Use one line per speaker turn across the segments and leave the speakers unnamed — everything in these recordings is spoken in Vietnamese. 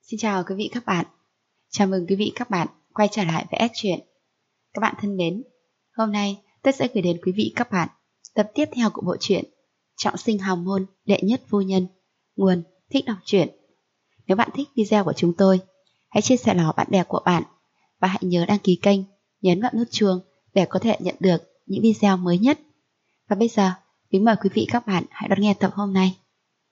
Xin chào quý vị các bạn. Chào mừng quý vị các bạn quay trở lại với S Truyện. Các bạn thân mến, hôm nay tôi sẽ gửi đến quý vị các bạn tập tiếp theo của bộ truyện Trọng sinh hào môn đệ nhất phu nhân, nguồn Thích đọc truyện. Nếu bạn thích video của chúng tôi, hãy chia sẻ nó bạn bè của bạn và hãy nhớ đăng ký kênh, nhấn vào nút chuông để có thể nhận được những video mới nhất. Và bây giờ, kính mời quý vị các bạn hãy đón nghe tập hôm nay.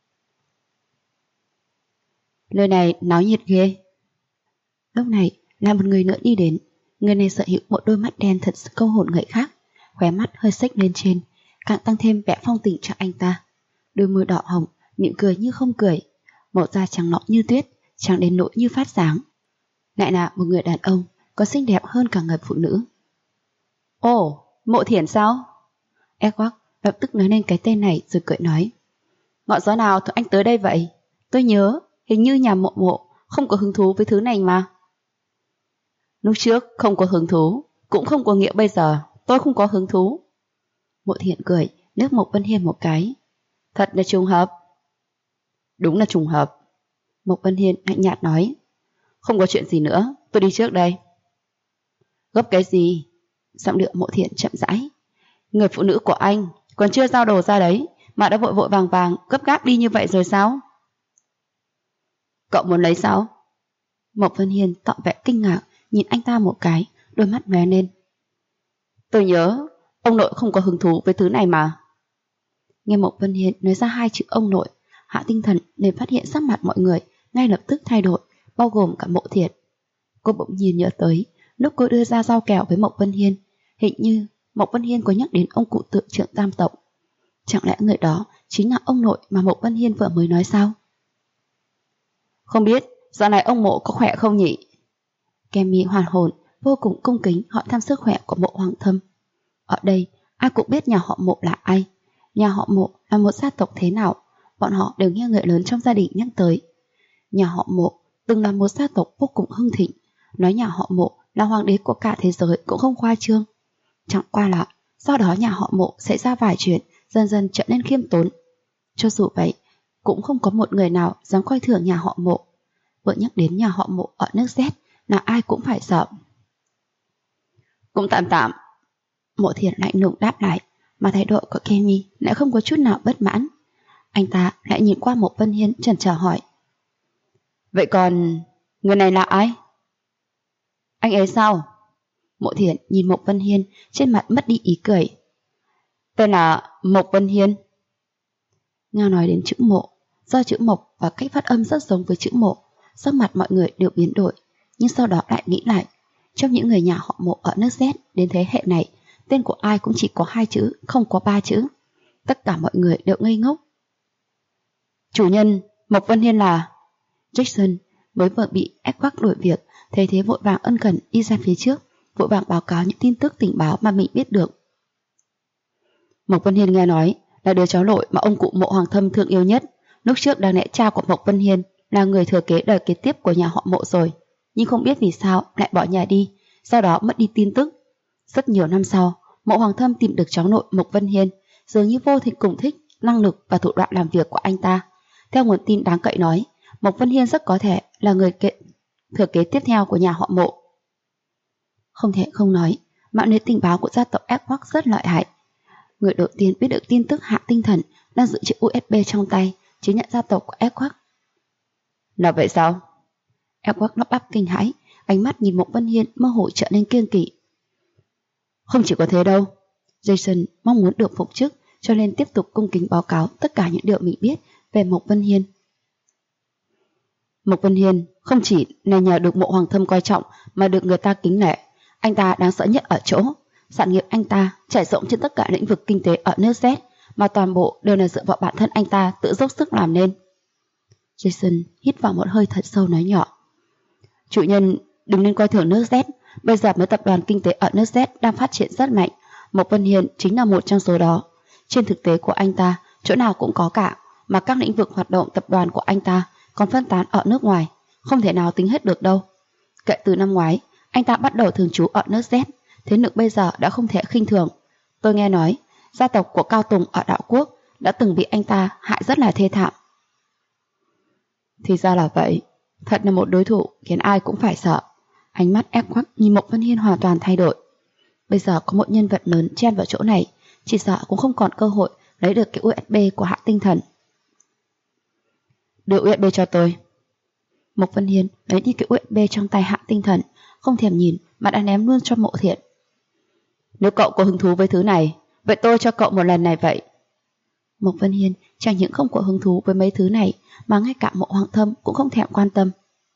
Nơi này náo nhiệt ghê. Lúc này là một người nữa đi đến. Người này sở hữu một đôi mắt đen thật sự câu hồn người khác, khóe mắt hơi xếch lên trên, càng tăng thêm vẻ phong tình cho anh ta. Đôi môi đỏ hồng, miệng cười như không cười, màu da trắng nõn như tuyết, trắng đến nỗi như phát sáng. Lại là một người đàn ông có xinh đẹp hơn cả người phụ nữ. Ồ, Mộ Thiển sao? Edward lập tức nói lên cái tên này rồi cười nói. Ngọn gió nào thổi anh tới đây vậy? Tôi nhớ hình như nhà Mộ không có hứng thú với thứ này mà. Lúc trước không có hứng thú, cũng không có nghĩa bây giờ tôi không có hứng thú. Mộ Thiển cười, liếc Mộc Vân Hiên một cái. Thật là trùng hợp. Đúng là trùng hợp. Mộc Vân Hiên lạnh nhạt nói. Không có chuyện gì nữa, tôi đi trước đây. Gấp cái gì? Giọng điệu Mộ Thiển chậm rãi. Người phụ nữ của anh còn chưa giao đồ ra đấy mà đã vội vội vàng vàng gấp gáp đi như vậy rồi sao? Cậu muốn lấy sao? Mộc Vân Hiên tỏ vẻ kinh ngạc, nhìn anh ta một cái, đôi mắt lóe lên. Tôi nhớ ông nội không có hứng thú với thứ này mà. Nghe Mộc Vân Hiên nói ra hai chữ ông nội, Hạ Tinh Thần liền phát hiện sắc mặt mọi người ngay lập tức thay đổi, bao gồm cả Mộ Thiển. Cô bỗng nhiên nhớ tới lúc cô đưa ra rau kẹo với Mộc Vân Hiên, hình như Mộc Vân Hiên có nhắc đến ông cụ tượng trưởng Tam Tộc. Chẳng lẽ người đó chính là ông nội mà Mộc Vân Hiên vừa mới nói sao? Không biết dạo này ông Mộ có khỏe không nhỉ? Kemi hoàn hồn, vô cùng cung kính hỏi thăm sức khỏe của Mộ Hoàng Thâm. Ở đây ai cũng biết nhà họ Mộ là ai, nhà họ Mộ là một gia tộc thế nào, bọn họ đều nghe người lớn trong gia đình nhắc tới. Nhà họ Mộ từng là một gia tộc vô cùng hưng thịnh, nói nhà họ Mộ là hoàng đế của cả thế giới cũng không khoa trương. Chẳng qua là do đó nhà họ Mộ xảy ra vài chuyện, dần dần trở nên khiêm tốn. Cho dù vậy, cũng không có một người nào dám coi thường nhà họ Mộ. Vừa nhắc đến nhà họ Mộ ở nước Z là ai cũng phải sợ. Cũng tạm tạm. Mộ Thiển lạnh lùng đáp lại, mà thái độ của Kemi lại không có chút nào bất mãn. Anh ta lại nhìn qua Mộc Vân Hiên chần chờ hỏi. Vậy còn người này là ai? Anh ấy sao? Mộ Thiển nhìn Mộc Vân Hiên, trên mặt mất đi ý cười. Tên là Mộc Vân Hiên. Nghe nói đến chữ Mộ, do chữ Mộc và cách phát âm rất giống với chữ Mộ, sắc mặt mọi người đều biến đổi, nhưng sau đó lại nghĩ lại, trong những người nhà họ Mộ ở nước Z đến thế hệ này, tên của ai cũng chỉ có 2 chữ, không có 3 chữ. Tất cả mọi người đều ngây ngốc. Chủ nhân, Mộc Vân Hiên là... Jackson mới vừa bị Edward đuổi việc, thấy thế vội vàng ân cần đi ra phía trước, vội vàng báo cáo những tin tức tình báo mà mình biết được. Mộc Vân Hiên nghe nói là đứa cháu nội mà ông cụ Mộ Hoàng Thâm thương yêu nhất. Lúc trước đáng lẽ cha của Mộc Vân Hiên là người thừa kế đời kế tiếp của nhà họ Mộ rồi, nhưng không biết vì sao lại bỏ nhà đi, sau đó mất đi tin tức. Rất nhiều năm sau, Mộ Hoàng Thâm tìm được cháu nội Mộc Vân Hiên, dường như vô tình cùng thích năng lực và thủ đoạn làm việc của anh ta. Theo nguồn tin đáng cậy nói, Mộc Vân Hiên rất có thể là người thừa kế tiếp theo của nhà họ Mộ. Không thể không nói, mạng lưới tình báo của gia tộc Edward rất lợi hại. Người đầu tiên biết được tin tức Hạ Tinh Thần đang giữ chữ USB trong tay chính là gia tộc của Edward. Là vậy sao? Edward lắp bắp kinh hãi, ánh mắt nhìn Mộc Vân Hiên mơ hồ trở nên kiêng kỵ. Không chỉ có thế đâu, Jason mong muốn được phục chức, cho nên tiếp tục cung kính báo cáo tất cả những điều mình biết về Mộc Vân Hiên. Mộc Vân Hiên không chỉ là nhờ được Mộ Hoàng Thâm coi trọng mà được người ta kính nể. Anh ta đáng sợ nhất ở chỗ sản nghiệp anh ta trải rộng trên tất cả lĩnh vực kinh tế ở nước Z, mà toàn bộ đều là dựa vào bản thân anh ta tự dốc sức làm nên. Jason hít vào một hơi thật sâu nói nhỏ. Chủ nhân đừng nên coi thường nước Z, bây giờ mấy tập đoàn kinh tế ở nước Z đang phát triển rất mạnh, Mộc Vân Hiên chính là một trong số đó. Trên thực tế của anh ta chỗ nào cũng có cả, mà các lĩnh vực hoạt động tập đoàn của anh ta còn phân tán ở nước ngoài, không thể nào tính hết được đâu. Kể từ năm ngoái, anh ta bắt đầu thường trú ở nước Z, thế lực bây giờ đã không thể khinh thường. Tôi nghe nói gia tộc của Cao Tùng ở Đạo Quốc đã từng bị anh ta hại rất là thê thảm. Thì ra là vậy. Thật là một đối thủ khiến ai cũng phải sợ. Ánh mắt ép quắc nhìn Mộc Vân Hiên hoàn toàn thay đổi. Bây giờ có một nhân vật lớn chen vào chỗ này, chỉ sợ cũng không còn cơ hội lấy được cái USB của Hạ Tinh Thần. Đưa USB cho tôi. Mộc Vân Hiên lấy đi cái USB trong tay Hạ Tinh Thần, không thèm nhìn mà đã ném luôn cho Mộ Thiện. Nếu cậu có hứng thú với thứ này, vậy tôi cho cậu một lần này vậy. Mộc Vân Hiên chẳng những không có hứng thú với mấy thứ này, mà ngay cả Mộ Hoàng Thâm cũng không thèm quan tâm.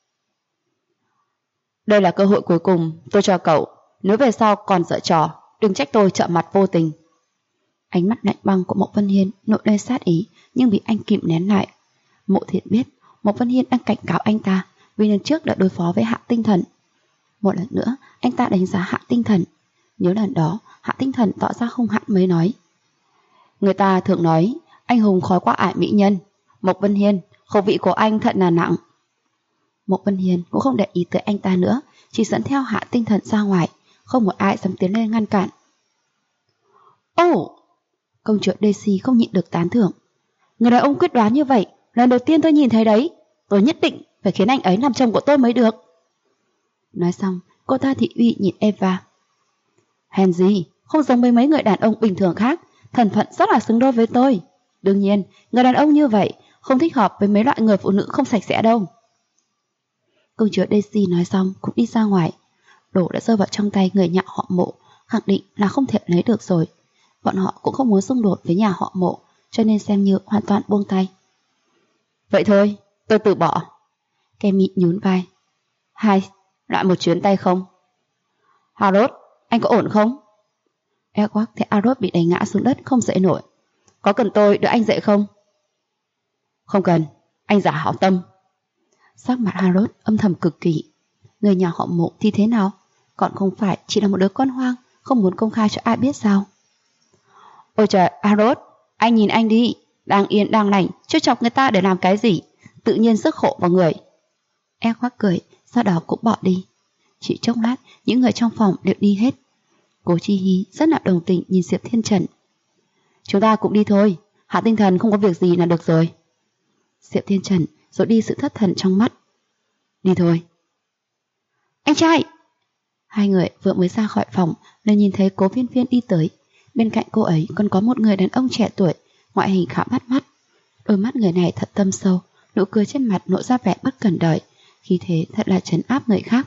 Đây là cơ hội cuối cùng tôi cho cậu, nếu về sau còn giở trò, đừng trách tôi trợ mặt vô tình. Ánh mắt lạnh băng của Mộc Vân Hiên nổi lên sát ý, nhưng bị anh kìm nén lại. Mộ Thiện biết Mộc Vân Hiên đang cảnh cáo anh ta vì lần trước đã đối phó với Hạ Tinh Thần. Một lần nữa anh ta đánh giá Hạ Tinh Thần. Nhớ lần đó Hạ Tinh Thần tỏ ra hung hãn mới nói: người ta thường nói anh hùng khó qua ải mỹ nhân. Mộc Vân Hiên, khẩu vị của anh thật là nặng. Mộc Vân Hiên cũng không để ý tới anh ta nữa, chỉ dẫn theo Hạ Tinh Thần ra ngoài, không một ai dám tiến lên ngăn cản. Ồ! Công chúa Daisy không nhịn được tán thưởng. Người đàn ông quyết đoán như vậy, lần đầu tiên tôi nhìn thấy đấy. Tôi nhất định phải khiến anh ấy làm chồng của tôi mới được. Nói xong, cô ta thị uy nhìn Eva. Hèn gì, không giống với mấy người đàn ông bình thường khác, thân phận rất là xứng đôi với tôi. Đương nhiên, người đàn ông như vậy không thích hợp với mấy loại người phụ nữ không sạch sẽ đâu. Công chúa Daisy nói xong cũng đi ra ngoài. Đồ đã rơi vào trong tay người nhà họ Mộ, khẳng định là không thể lấy được rồi. Bọn họ cũng không muốn xung đột với nhà họ Mộ, cho nên xem như hoàn toàn buông tay. Vậy thôi, tôi từ bỏ. Kemi nhún vai. Hai, lại một chuyến tay không? Harold, anh có ổn không? Edward thấy Harold bị đánh ngã xuống đất không dậy nổi. Có cần tôi đỡ anh dậy không? Không cần, anh giả hảo tâm. Sắc mặt Harold âm thầm cực kỳ. Người nhà họ Mộ thì thế nào? Còn không phải chỉ là một đứa con hoang, không muốn công khai cho ai biết sao? Ôi trời, Harold, anh nhìn anh đi, đang yên đang lành, chứ chọc người ta để làm cái gì? Tự nhiên rước khổ vào người. Edward cười, sau đó cũng bỏ đi. Chỉ chốc lát, những người trong phòng đều đi hết. Cố Chi Hi rất là đồng tình nhìn Diệp Thiên Trần. Chúng ta cũng đi thôi, Hạ Tinh Thần không có việc gì là được rồi. Diệp Thiên Trần rồi đi sự thất thần trong mắt. Đi thôi. Anh trai! Hai người vừa mới ra khỏi phòng nên nhìn thấy Cố Viên Viên đi tới. Bên cạnh cô ấy còn có một người đàn ông trẻ tuổi, ngoại hình khá bắt mắt. Đôi mắt người này thật thâm sâu, nụ cười trên mặt lộ ra vẻ bất cần đời, khí thế thật là trấn áp người khác.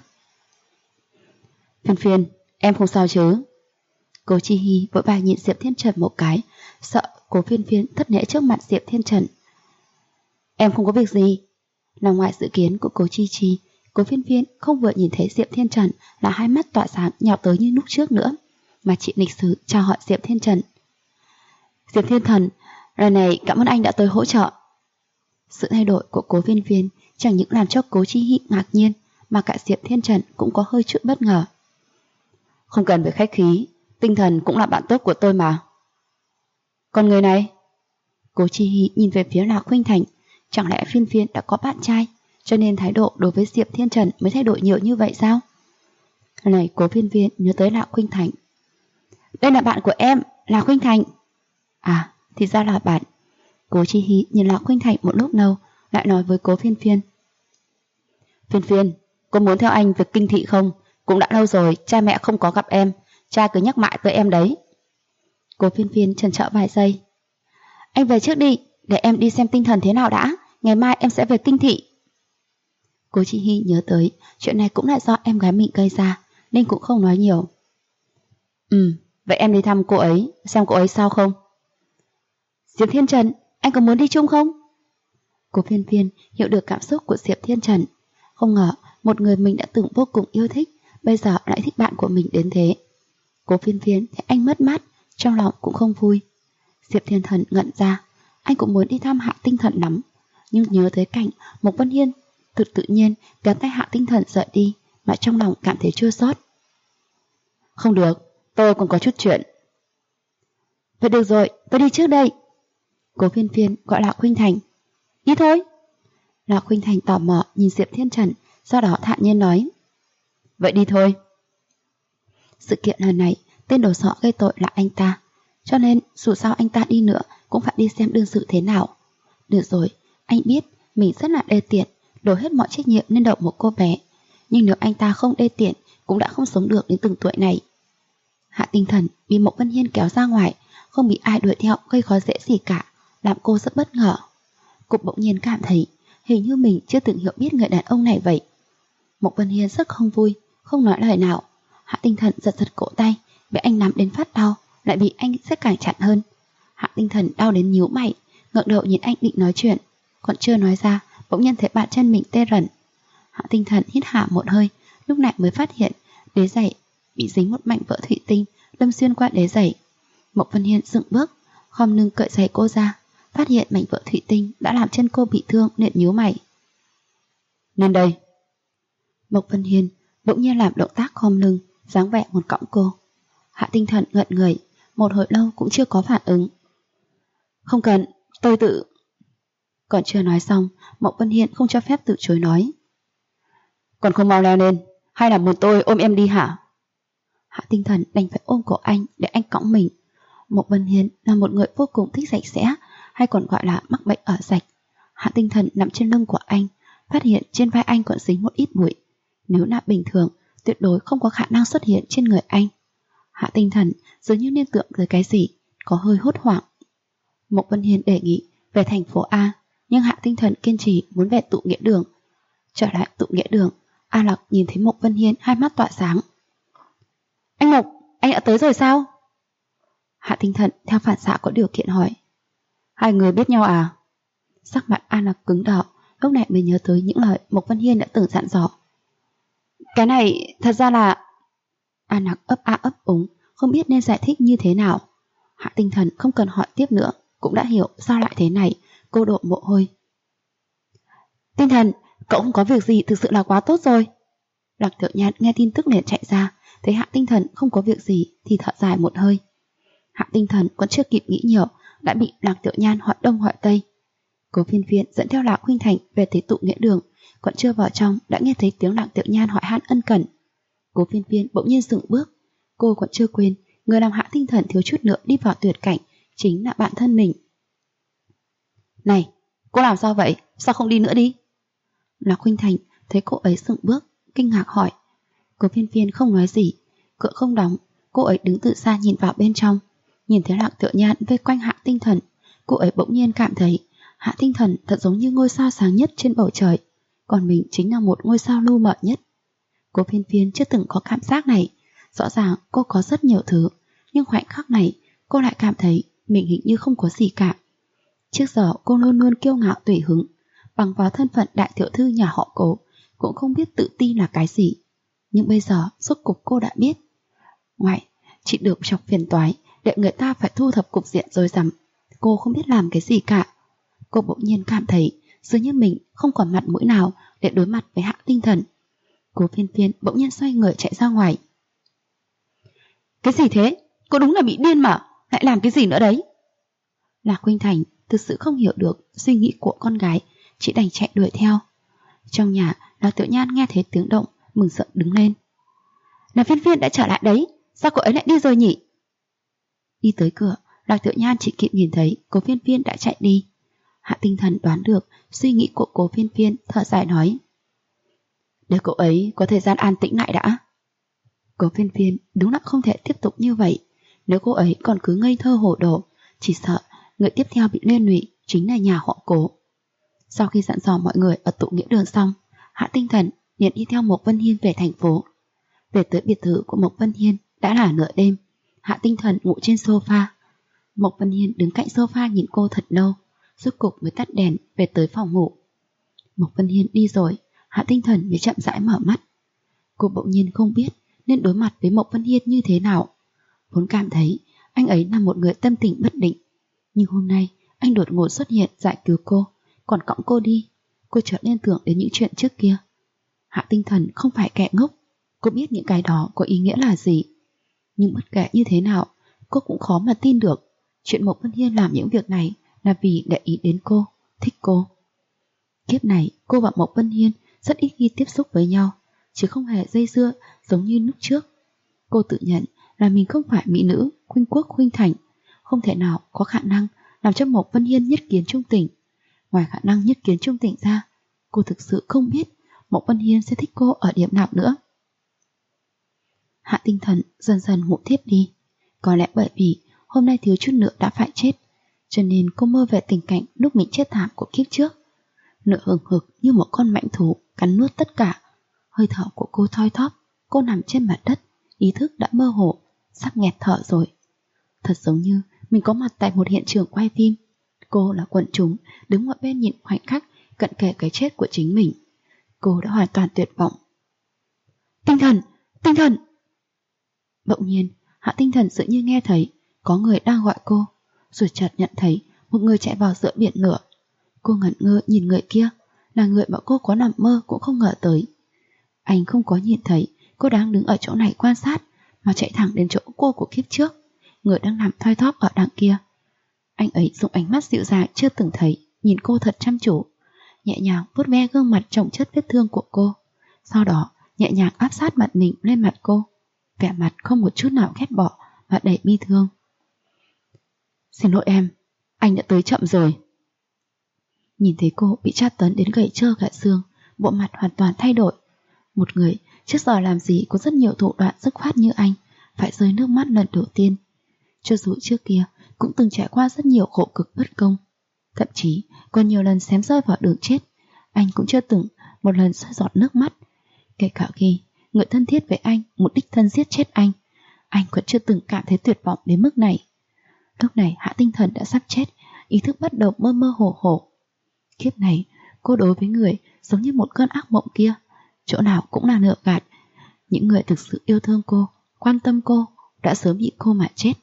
Phiên Phiên, em không sao chứ? Cố Chi Hi vội vàng nhìn Diệp Thiên Trần một cái, sợ Cố Phiên Phiên thất lễ trước mặt Diệp Thiên Trần. Em không có việc gì. Nằm ngoài dự kiến của Cố Chi Chi, Cố Phiên Phiên không vừa nhìn thấy Diệp Thiên Trần là hai mắt tỏa sáng nhào tới như lúc trước nữa, mà chị lịch sự chào hỏi Diệp Thiên Trần. Diệp Thiên Thần, lần này cảm ơn anh đã tới hỗ trợ. Sự thay đổi của Cố Viên Viên chẳng những làm cho Cố Chi Hi ngạc nhiên, mà cả Diệp Thiên Trần cũng có hơi chút bất ngờ. Không cần phải khách khí, Tinh Thần cũng là bạn tốt của tôi mà. Còn người này? Cố Chi Hi nhìn về phía Lạc Khuynh Thành, chẳng lẽ Phiên Phiên đã có bạn trai, cho nên thái độ đối với Diệp Thiên Trần mới thay đổi nhiều như vậy sao? Lần này Cố Phiên Phiên nhớ tới Lạc Khuynh Thành. Đây là bạn của em, Lạc Khuynh Thành. À, thì ra là bạn. Cố Chi Hi nhìn Lạc Khuynh Thành một lúc lâu, lại nói với Cố Phiên Phiên. Phiên Phiên, cô muốn theo anh việc kinh thị không? Cũng đã lâu rồi, cha mẹ không có gặp em, cha cứ nhắc mãi tới em đấy. Cố Phiên Phiên chần chờ vài giây. Anh về trước đi, để em đi xem Tinh Thần thế nào đã, ngày mai em sẽ về kinh thị. Cố Chi Hi nhớ tới, chuyện này cũng là do em gái mình gây ra, nên cũng không nói nhiều. Vậy em đi thăm cô ấy, xem cô ấy sao không? Diệp Thiên Trần, anh có muốn đi chung không? Cố Phiên Phiên hiểu được cảm xúc của Diệp Thiên Trần. Không ngờ một người mình đã từng vô cùng yêu thích, bây giờ lại thích bạn của mình đến thế. Cố Phiên Phiên thấy anh mất mát, trong lòng cũng không vui. Diệp Thiên Trần ngẩn ra, anh cũng muốn đi thăm Hạ Tinh Thần lắm, nhưng nhớ tới cảnh Mộc Vân Hiên tự nhiên kéo tay Hạ Tinh Thần rời đi, mà trong lòng cảm thấy chua xót. Không được, tôi còn có chút chuyện. Vậy được rồi, tôi đi trước đây. Cố Phiên Phiên gọi Lạc Khuynh Thành. Đi thôi. Lạc Khuynh Thành tò mò nhìn Diệp Thiên Trần, sau đó thản nhiên nói. Vậy đi thôi. Sự kiện lần này, tên đồ sọ gây tội là anh ta, cho nên dù sao anh ta đi nữa cũng phải đi xem đương sự thế nào. Được rồi, anh biết mình rất là đê tiện, đổ hết mọi trách nhiệm lên đầu một cô bé. Nhưng nếu anh ta không đê tiện cũng đã không sống được đến từng tuổi này. Hạ Tinh Thần bị Mộc Vân Hiên kéo ra ngoài, không bị ai đuổi theo gây khó dễ gì cả, làm cô rất bất ngờ. Cô bỗng nhiên cảm thấy hình như mình chưa từng hiểu biết người đàn ông này vậy. Mộc Vân Hiên rất không vui, không nói lời nào. Hạ Tinh Thần giật giật cổ tay, bị anh nắm đến phát đau, lại bị anh siết càng chặt hơn. Hạ Tinh Thần đau đến nhíu mày, ngẩng đầu nhìn anh định nói chuyện, còn chưa nói ra, bỗng nhiên thấy bàn chân mình tê rần. Hạ Tinh Thần hít hà một hơi, lúc này mới phát hiện đế giày bị dính một mảnh vỡ thủy tinh đâm xuyên qua đế giày. Mộc Vân Hiên dừng bước, khom lưng cởi giày cô ra, phát hiện mảnh vỡ thủy tinh đã làm chân cô bị thương nên nhíu mày. Lên đây. Mộc Vân Hiên bỗng nhiên làm động tác khom lưng, dáng vẻ một cõng cô. Hạ Tinh Thần ngẩn người, một hồi lâu cũng chưa có phản ứng. Không cần, tôi tự... Còn chưa nói xong, Mộc Vân Hiên không cho phép từ chối nói. Còn không mau leo lên, hay là muốn tôi ôm em đi hả? Hạ Tinh Thần đành phải ôm cổ anh để anh cõng mình. Mộc Vân Hiên là một người vô cùng thích sạch sẽ, hay còn gọi là mắc bệnh ở rạch. Hạ Tinh Thần nằm trên lưng của anh, phát hiện trên vai anh còn dính một ít bụi. Nếu là bình thường, tuyệt đối không có khả năng xuất hiện trên người anh. Hạ Tinh Thần dường như liên tưởng tới cái gì, có hơi hốt hoảng. Mộc Vân Hiên đề nghị về thành phố A, nhưng Hạ Tinh Thần kiên trì muốn về tụ nghĩa đường. Trở lại tụ nghĩa đường, A Lặc nhìn thấy Mộc Vân Hiên hai mắt tỏa sáng. Anh Mộc, anh đã tới rồi sao? Hạ Tinh Thần theo phản xạ có điều kiện hỏi. Hai người biết nhau à? Sắc mặt A Lặc cứng đỏ, lúc này mới nhớ tới những lời Mộc Vân Hiên đã từng dặn dò. Cái này thật ra là... A Lặc ấp a ấp úng, không biết nên giải thích như thế nào. Hạ Tinh Thần không cần hỏi tiếp nữa, cũng đã hiểu sao lại thế này. Cô đổ mồ hôi. Tinh Thần, cậu không có việc gì thực sự là quá tốt rồi. Lạc Tiểu Nhan nghe tin tức liền chạy ra, thấy Hạ Tinh Thần không có việc gì thì thở dài một hơi. Hạ Tinh Thần còn chưa kịp nghĩ nhiều đã bị Lạc Tiểu Nhan hỏi đông hỏi tây. Cố Phiên Phiên dẫn theo Lạc Khuynh Thành về tới tụ nghĩa đường, còn chưa vào trong đã nghe thấy tiếng Lạc Tiểu Nhan hỏi han ân cần. Cố Phiên Phiên bỗng nhiên dừng bước, cô còn chưa quên người làm Hạ Tinh Thần thiếu chút nữa đi vào tuyệt cảnh chính là bạn thân mình. Này, cô làm sao vậy? Sao không đi nữa đi? Lạc Khuynh Thành thấy cô ấy dừng bước, kinh ngạc hỏi. Cố Phiên Phiên không nói gì, cửa không đóng, cô ấy đứng từ xa nhìn vào bên trong, nhìn thấy Lạc Tiểu Nhan vây quanh Hạ Tinh Thần, cô ấy bỗng nhiên cảm thấy Hạ Tinh Thần thật giống như ngôi sao sáng nhất trên bầu trời, còn mình chính là một ngôi sao lu mờ nhất. Cố Phiên Phiên chưa từng có cảm giác này, rõ ràng cô có rất nhiều thứ, nhưng khoảnh khắc này cô lại cảm thấy mình hình như không có gì cả. Trước giờ cô luôn luôn kiêu ngạo tùy hứng, bằng vào thân phận đại tiểu thư nhà họ Cố, cũng không biết tự ti là cái gì. Nhưng bây giờ rốt cục cô đã biết. Ngoại, chị được chọc phiền toái để người ta phải thu thập cục diện rồi rắm. Cô không biết làm cái gì cả. Cô bỗng nhiên cảm thấy dường như mình không còn mặt mũi nào để đối mặt với Hạ Tinh Thần. Cố Phiên Phiên bỗng nhiên xoay người chạy ra ngoài. Cái gì thế? Cô đúng là bị điên mà, lại làm cái gì nữa đấy? Lạc Khuynh Thành thực sự không hiểu được suy nghĩ của con gái, chỉ đành chạy đuổi theo. Trong nhà, Lạc Tiểu Nhan nghe thấy tiếng động, mừng rỡ đứng lên. Là Phiên Phiên đã trở lại đấy, sao cô ấy lại đi rồi nhỉ? Đi tới cửa, Lạc Tiểu Nhan chỉ kịp nhìn thấy Cố Phiên Phiên đã chạy đi. Hạ Tinh Thần đoán được suy nghĩ của Cố Phiên Phiên, thở dài nói. Để cậu ấy có thời gian an tĩnh lại đã. Cố Phiên Phiên đúng là không thể tiếp tục như vậy. Nếu cô ấy còn cứ ngây thơ hồ đồ, chỉ sợ người tiếp theo bị liên lụy chính là nhà họ Cố. Sau khi dặn dò mọi người ở tụ nghĩa đường xong, Hạ Tinh Thần liền đi theo Mộc Vân Hiên về thành phố. Về tới biệt thự của Mộc Vân Hiên đã là nửa đêm. Hạ Tinh Thần ngủ trên sofa. Mộc Vân Hiên đứng cạnh sofa nhìn cô thật lâu, rốt cục mới tắt đèn về tới phòng ngủ. Mộc Vân Hiên đi rồi, Hạ Tinh Thần mới chậm rãi mở mắt. Cô bỗng nhiên không biết nên đối mặt với Mộc Vân Hiên như thế nào. Vốn cảm thấy anh ấy là một người tâm tình bất định, nhưng hôm nay anh đột ngột xuất hiện giải cứu cô, còn cõng cô đi. Cô chợt liên tưởng đến những chuyện trước kia. Hạ Tinh Thần không phải kẻ ngốc, cô biết những cái đó có ý nghĩa là gì. Nhưng bất kể như thế nào, cô cũng khó mà tin được chuyện Mộc Vân Hiên làm những việc này là vì để ý đến cô, thích cô. Kiếp này cô và Mộc Vân Hiên rất ít khi tiếp xúc với nhau, chứ không hề dây dưa giống như lúc trước. Cô tự nhận là mình không phải mỹ nữ khuynh quốc khuynh thành, không thể nào có khả năng làm cho Mộc Vân Hiên nhất kiến trung tình. Ngoài khả năng nhất kiến trung tình ra, Cô thực sự không biết Mộc Vân Hiên sẽ thích cô ở điểm nào nữa. Hạ Tinh Thần dần dần ngủ thiếp đi. Có lẽ bởi vì hôm nay thiếu chút nữa đã phải chết, cho nên cô mơ về tình cảnh lúc mình chết thảm của kiếp trước. Nửa hừng hực như một con mãnh thú cắn nuốt tất cả. Hơi thở của cô thoi thóp, cô nằm trên mặt đất, ý thức đã mơ hồ, sắp nghẹt thở rồi. Thật giống như mình có mặt tại một hiện trường quay phim. Cô là quần chúng, đứng ngoài bên nhìn khoảnh khắc cận kề cái chết của chính mình. Cô đã hoàn toàn tuyệt vọng. Tinh Thần! Tinh Thần! Bỗng nhiên, Hạ Tinh Thần tự như nghe thấy có người đang gọi cô, rồi chợt nhận thấy một người chạy vào giữa biển lửa. Cô ngẩn ngơ nhìn người kia, là người mà cô có nằm mơ cũng không ngờ tới. Anh không có nhìn thấy cô đang đứng ở chỗ này quan sát, mà chạy thẳng đến chỗ cô của kiếp trước, người đang nằm thoi thóp ở đằng kia. Anh ấy dùng ánh mắt dịu dàng chưa từng thấy, nhìn cô thật chăm chú, nhẹ nhàng vuốt ve gương mặt chồng chất vết thương của cô, sau đó nhẹ nhàng áp sát mặt mình lên mặt cô, vẻ mặt không một chút nào ghét bỏ và đầy bi thương. Xin lỗi em, anh đã tới chậm rồi. Nhìn thấy cô bị tra tấn đến gầy trơ cả xương, bộ mặt hoàn toàn thay đổi. Một người trước giờ làm gì có rất nhiều thủ đoạn dứt khoát như anh phải rơi nước mắt lần đầu tiên. Cho dù trước kia cũng từng trải qua rất nhiều khổ cực bất công, thậm chí còn nhiều lần xém rơi vào đường chết, anh cũng chưa từng một lần rơi giọt nước mắt. Kể cả khi người thân thiết với anh một đích thân giết chết anh còn chưa từng cảm thấy tuyệt vọng đến mức này. Lúc này Hạ Tinh Thần đã sắp chết, ý thức bắt đầu mơ mơ hồ hồ. Kiếp này cô đối với người giống như một cơn ác mộng kia, chỗ nào cũng là nửa gạt. Những người thực sự yêu thương cô, quan tâm cô đã sớm bị cô mà chết.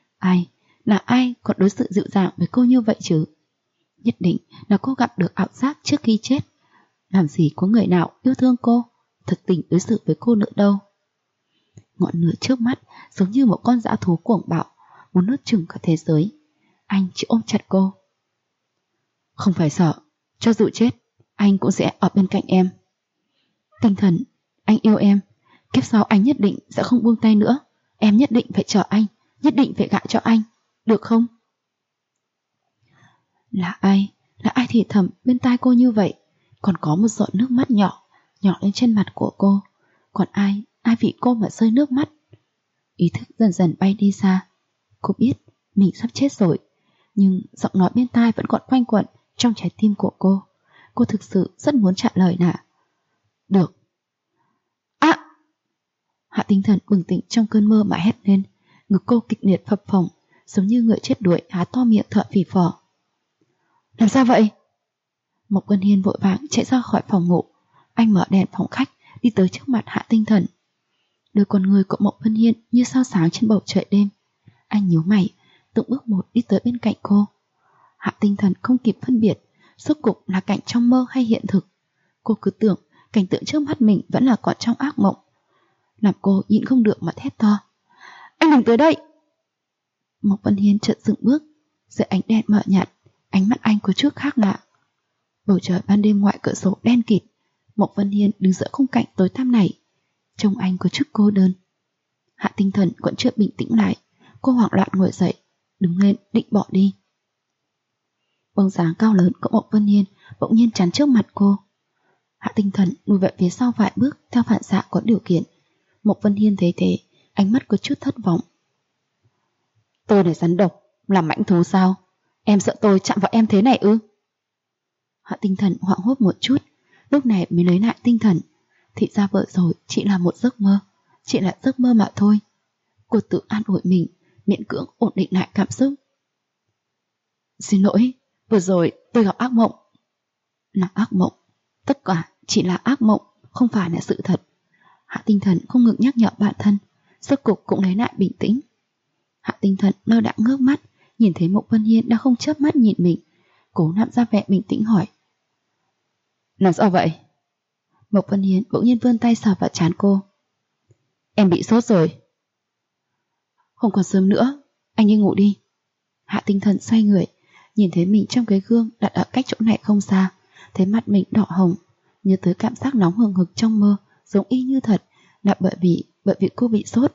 Ai còn đối xử dịu dàng với cô như vậy chứ? Nhất định là cô gặp được ảo giác trước khi chết. Làm gì có người nào yêu thương cô, thực tình đối xử với cô nữa đâu. Ngọn lửa trước mắt giống như một con dã thú cuồng bạo, muốn nuốt chửng cả thế giới. Anh chỉ ôm chặt cô. Không phải sợ, cho dù chết, anh cũng sẽ ở bên cạnh em. Tinh Thần, anh yêu em. Kiếp sau anh nhất định sẽ không buông tay nữa. Em nhất định phải chờ anh, nhất định phải gả cho anh, được không? Là ai thì thầm bên tai cô như vậy? Còn có một giọt nước mắt nhỏ lên trên mặt của cô. Còn ai vì cô mà rơi nước mắt? Ý thức dần dần bay đi xa. Cô biết mình sắp chết rồi, nhưng giọng nói bên tai vẫn còn quanh quẩn trong trái tim của cô. Cô thực sự rất muốn trả lời nà. Được. Hạ Tinh Thần bừng tỉnh trong cơn mơ mà hét lên. Ngực cô kịch liệt phập phồng, giống như người chết đuối há to miệng thở phì phò. Làm sao vậy? Mộc Vân Hiên vội vàng chạy ra khỏi phòng ngủ. Anh mở đèn phòng khách, đi tới trước mặt Hạ Tinh Thần. Đôi con người của Mộc Vân Hiên như sao sáng trên bầu trời đêm. Anh nhíu mày, từng bước một đi tới bên cạnh cô. Hạ Tinh Thần không kịp phân biệt rốt cục là cảnh trong mơ hay hiện thực. Cô cứ tưởng cảnh tượng trước mắt mình vẫn là còn trong ác mộng, làm cô nhịn không được mà thét to. Anh đừng tới đây! Mộc Vân Hiên chợt dừng bước. Dưới ánh đèn mờ nhạt, ánh mắt anh có chút khác lạ. Bầu trời ban đêm ngoại cửa sổ đen kịt. Mộc Vân Hiên đứng giữa khung cảnh tối tăm này, trông anh có chút cô đơn. Hạ Tinh Thần vẫn chưa bình tĩnh lại. Cô hoảng loạn ngồi dậy, đứng lên định bỏ đi. Bóng dáng cao lớn của Mộc Vân Hiên bỗng nhiên chắn trước mặt cô. Hạ Tinh Thần lùi về phía sau vài bước theo phản xạ có điều kiện. Mộc Vân Hiên thấy thế, ánh mắt có chút thất vọng. Tôi là rắn độc, là mãnh thú sao? Em sợ tôi chạm vào em thế này ư? Hạ Tinh Thần hoảng hốt một chút, lúc này mới lấy lại tinh thần. Thì ra vừa rồi chỉ là một giấc mơ, chỉ là giấc mơ mà thôi. Cô tự an ủi mình, miễn cưỡng ổn định lại cảm xúc. Xin lỗi, vừa rồi tôi gặp ác mộng. Là ác mộng, tất cả chỉ là ác mộng, không phải là sự thật. Hạ Tinh Thần không ngừng nhắc nhở bản thân, rốt cục cũng lấy lại bình tĩnh. Hạ Tinh Thần lơ đãng ngước mắt, nhìn thấy Mộc Vân Hiên đang không chớp mắt nhìn mình, cố nặn ra vẻ bình tĩnh hỏi. Làm sao vậy? Mộc Vân Hiên bỗng nhiên vươn tay sờ vào trán cô. Em bị sốt rồi. Không còn sớm nữa, anh đi ngủ đi. Hạ Tinh Thần xoay người, nhìn thấy mình trong cái gương đặt ở cách chỗ này không xa, thấy mặt mình đỏ hồng, nhớ tới cảm giác nóng hừng hực trong mơ, giống y như thật, là bởi vì cô bị sốt.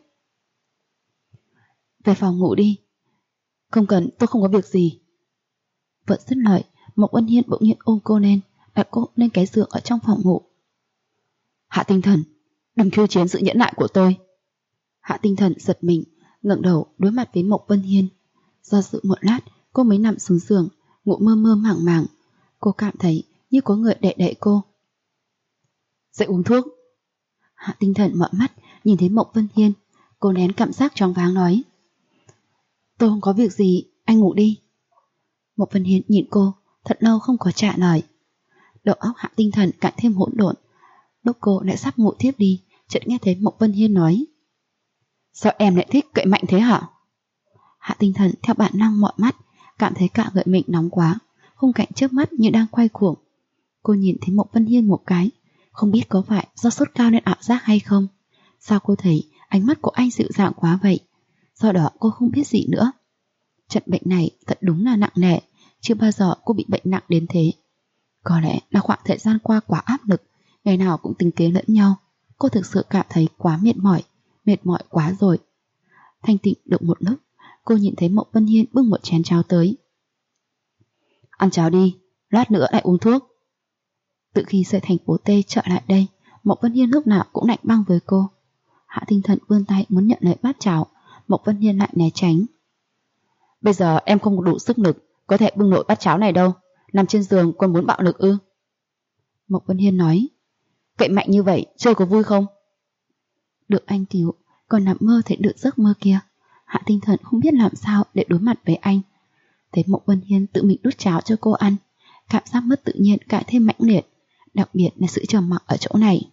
Về phòng ngủ đi. Không cần, tôi không có việc gì. Vẫn dứt lời, Mộc Vân Hiên bỗng nhiên ôm cô lên, đặt cô lên cái giường ở trong phòng ngủ. Hạ Tinh Thần, đừng khiêu chiến sự nhẫn nại của tôi. Hạ Tinh Thần giật mình, ngẩng đầu đối mặt với Mộc Vân Hiên. Do dự một lát, cô mới nằm xuống giường, ngủ mơ mơ màng màng. Cô cảm thấy như có người đè đẩy cô. Dậy uống thuốc. Hạ Tinh Thần mở mắt, nhìn thấy Mộc Vân Hiên. Cô nén cảm giác choáng váng nói: Tôi không có việc gì, anh ngủ đi. Mộc Vân Hiên nhìn cô, thật lâu không có trả lời. Đầu óc Hạ Tinh Thần càng thêm hỗn độn. Lúc cô lại sắp ngủ thiếp đi, chợt nghe thấy Mộc Vân Hiên nói: Sao em lại thích cậy mạnh thế hả? Hạ Tinh Thần theo bản năng mỏi mắt, cảm thấy cả người mình nóng quá, khung cảnh trước mắt như đang quay cuồng. Cô nhìn thấy Mộc Vân Hiên một cái, không biết có phải do sốt cao nên ảo giác hay không. Sao cô thấy ánh mắt của anh dịu dàng quá vậy? Do đó cô không biết gì nữa. Trận bệnh này thật đúng là nặng nề, chưa bao giờ cô bị bệnh nặng đến thế. Có lẽ là khoảng thời gian qua quá áp lực, ngày nào cũng tính kế lẫn nhau. Cô thực sự cảm thấy quá mệt mỏi quá rồi. Thanh tịnh được một lúc, cô nhìn thấy Mộc Vân Hiên bưng một chén cháo tới. Ăn cháo đi, lát nữa lại uống thuốc. Từ khi rời thành phố T trở lại đây, Mộc Vân Hiên lúc nào cũng lạnh băng với cô. Hạ Tinh Thần vươn tay muốn nhận lấy bát cháo, Mộc Vân Hiên lại né tránh. Bây giờ em không đủ sức lực, có thể bưng nổi bát cháo này đâu. Nằm trên giường còn muốn bạo lực ư? Mộc Vân Hiên nói. Cậy mạnh như vậy, chơi có vui không? Được anh cứu, còn nằm mơ thấy được giấc mơ kia. Hạ Tinh Thần không biết làm sao để đối mặt với anh. Thấy Mộc Vân Hiên tự mình đút cháo cho cô ăn, cảm giác mất tự nhiên càng thêm mãnh liệt, đặc biệt là sự trầm mặc ở chỗ này.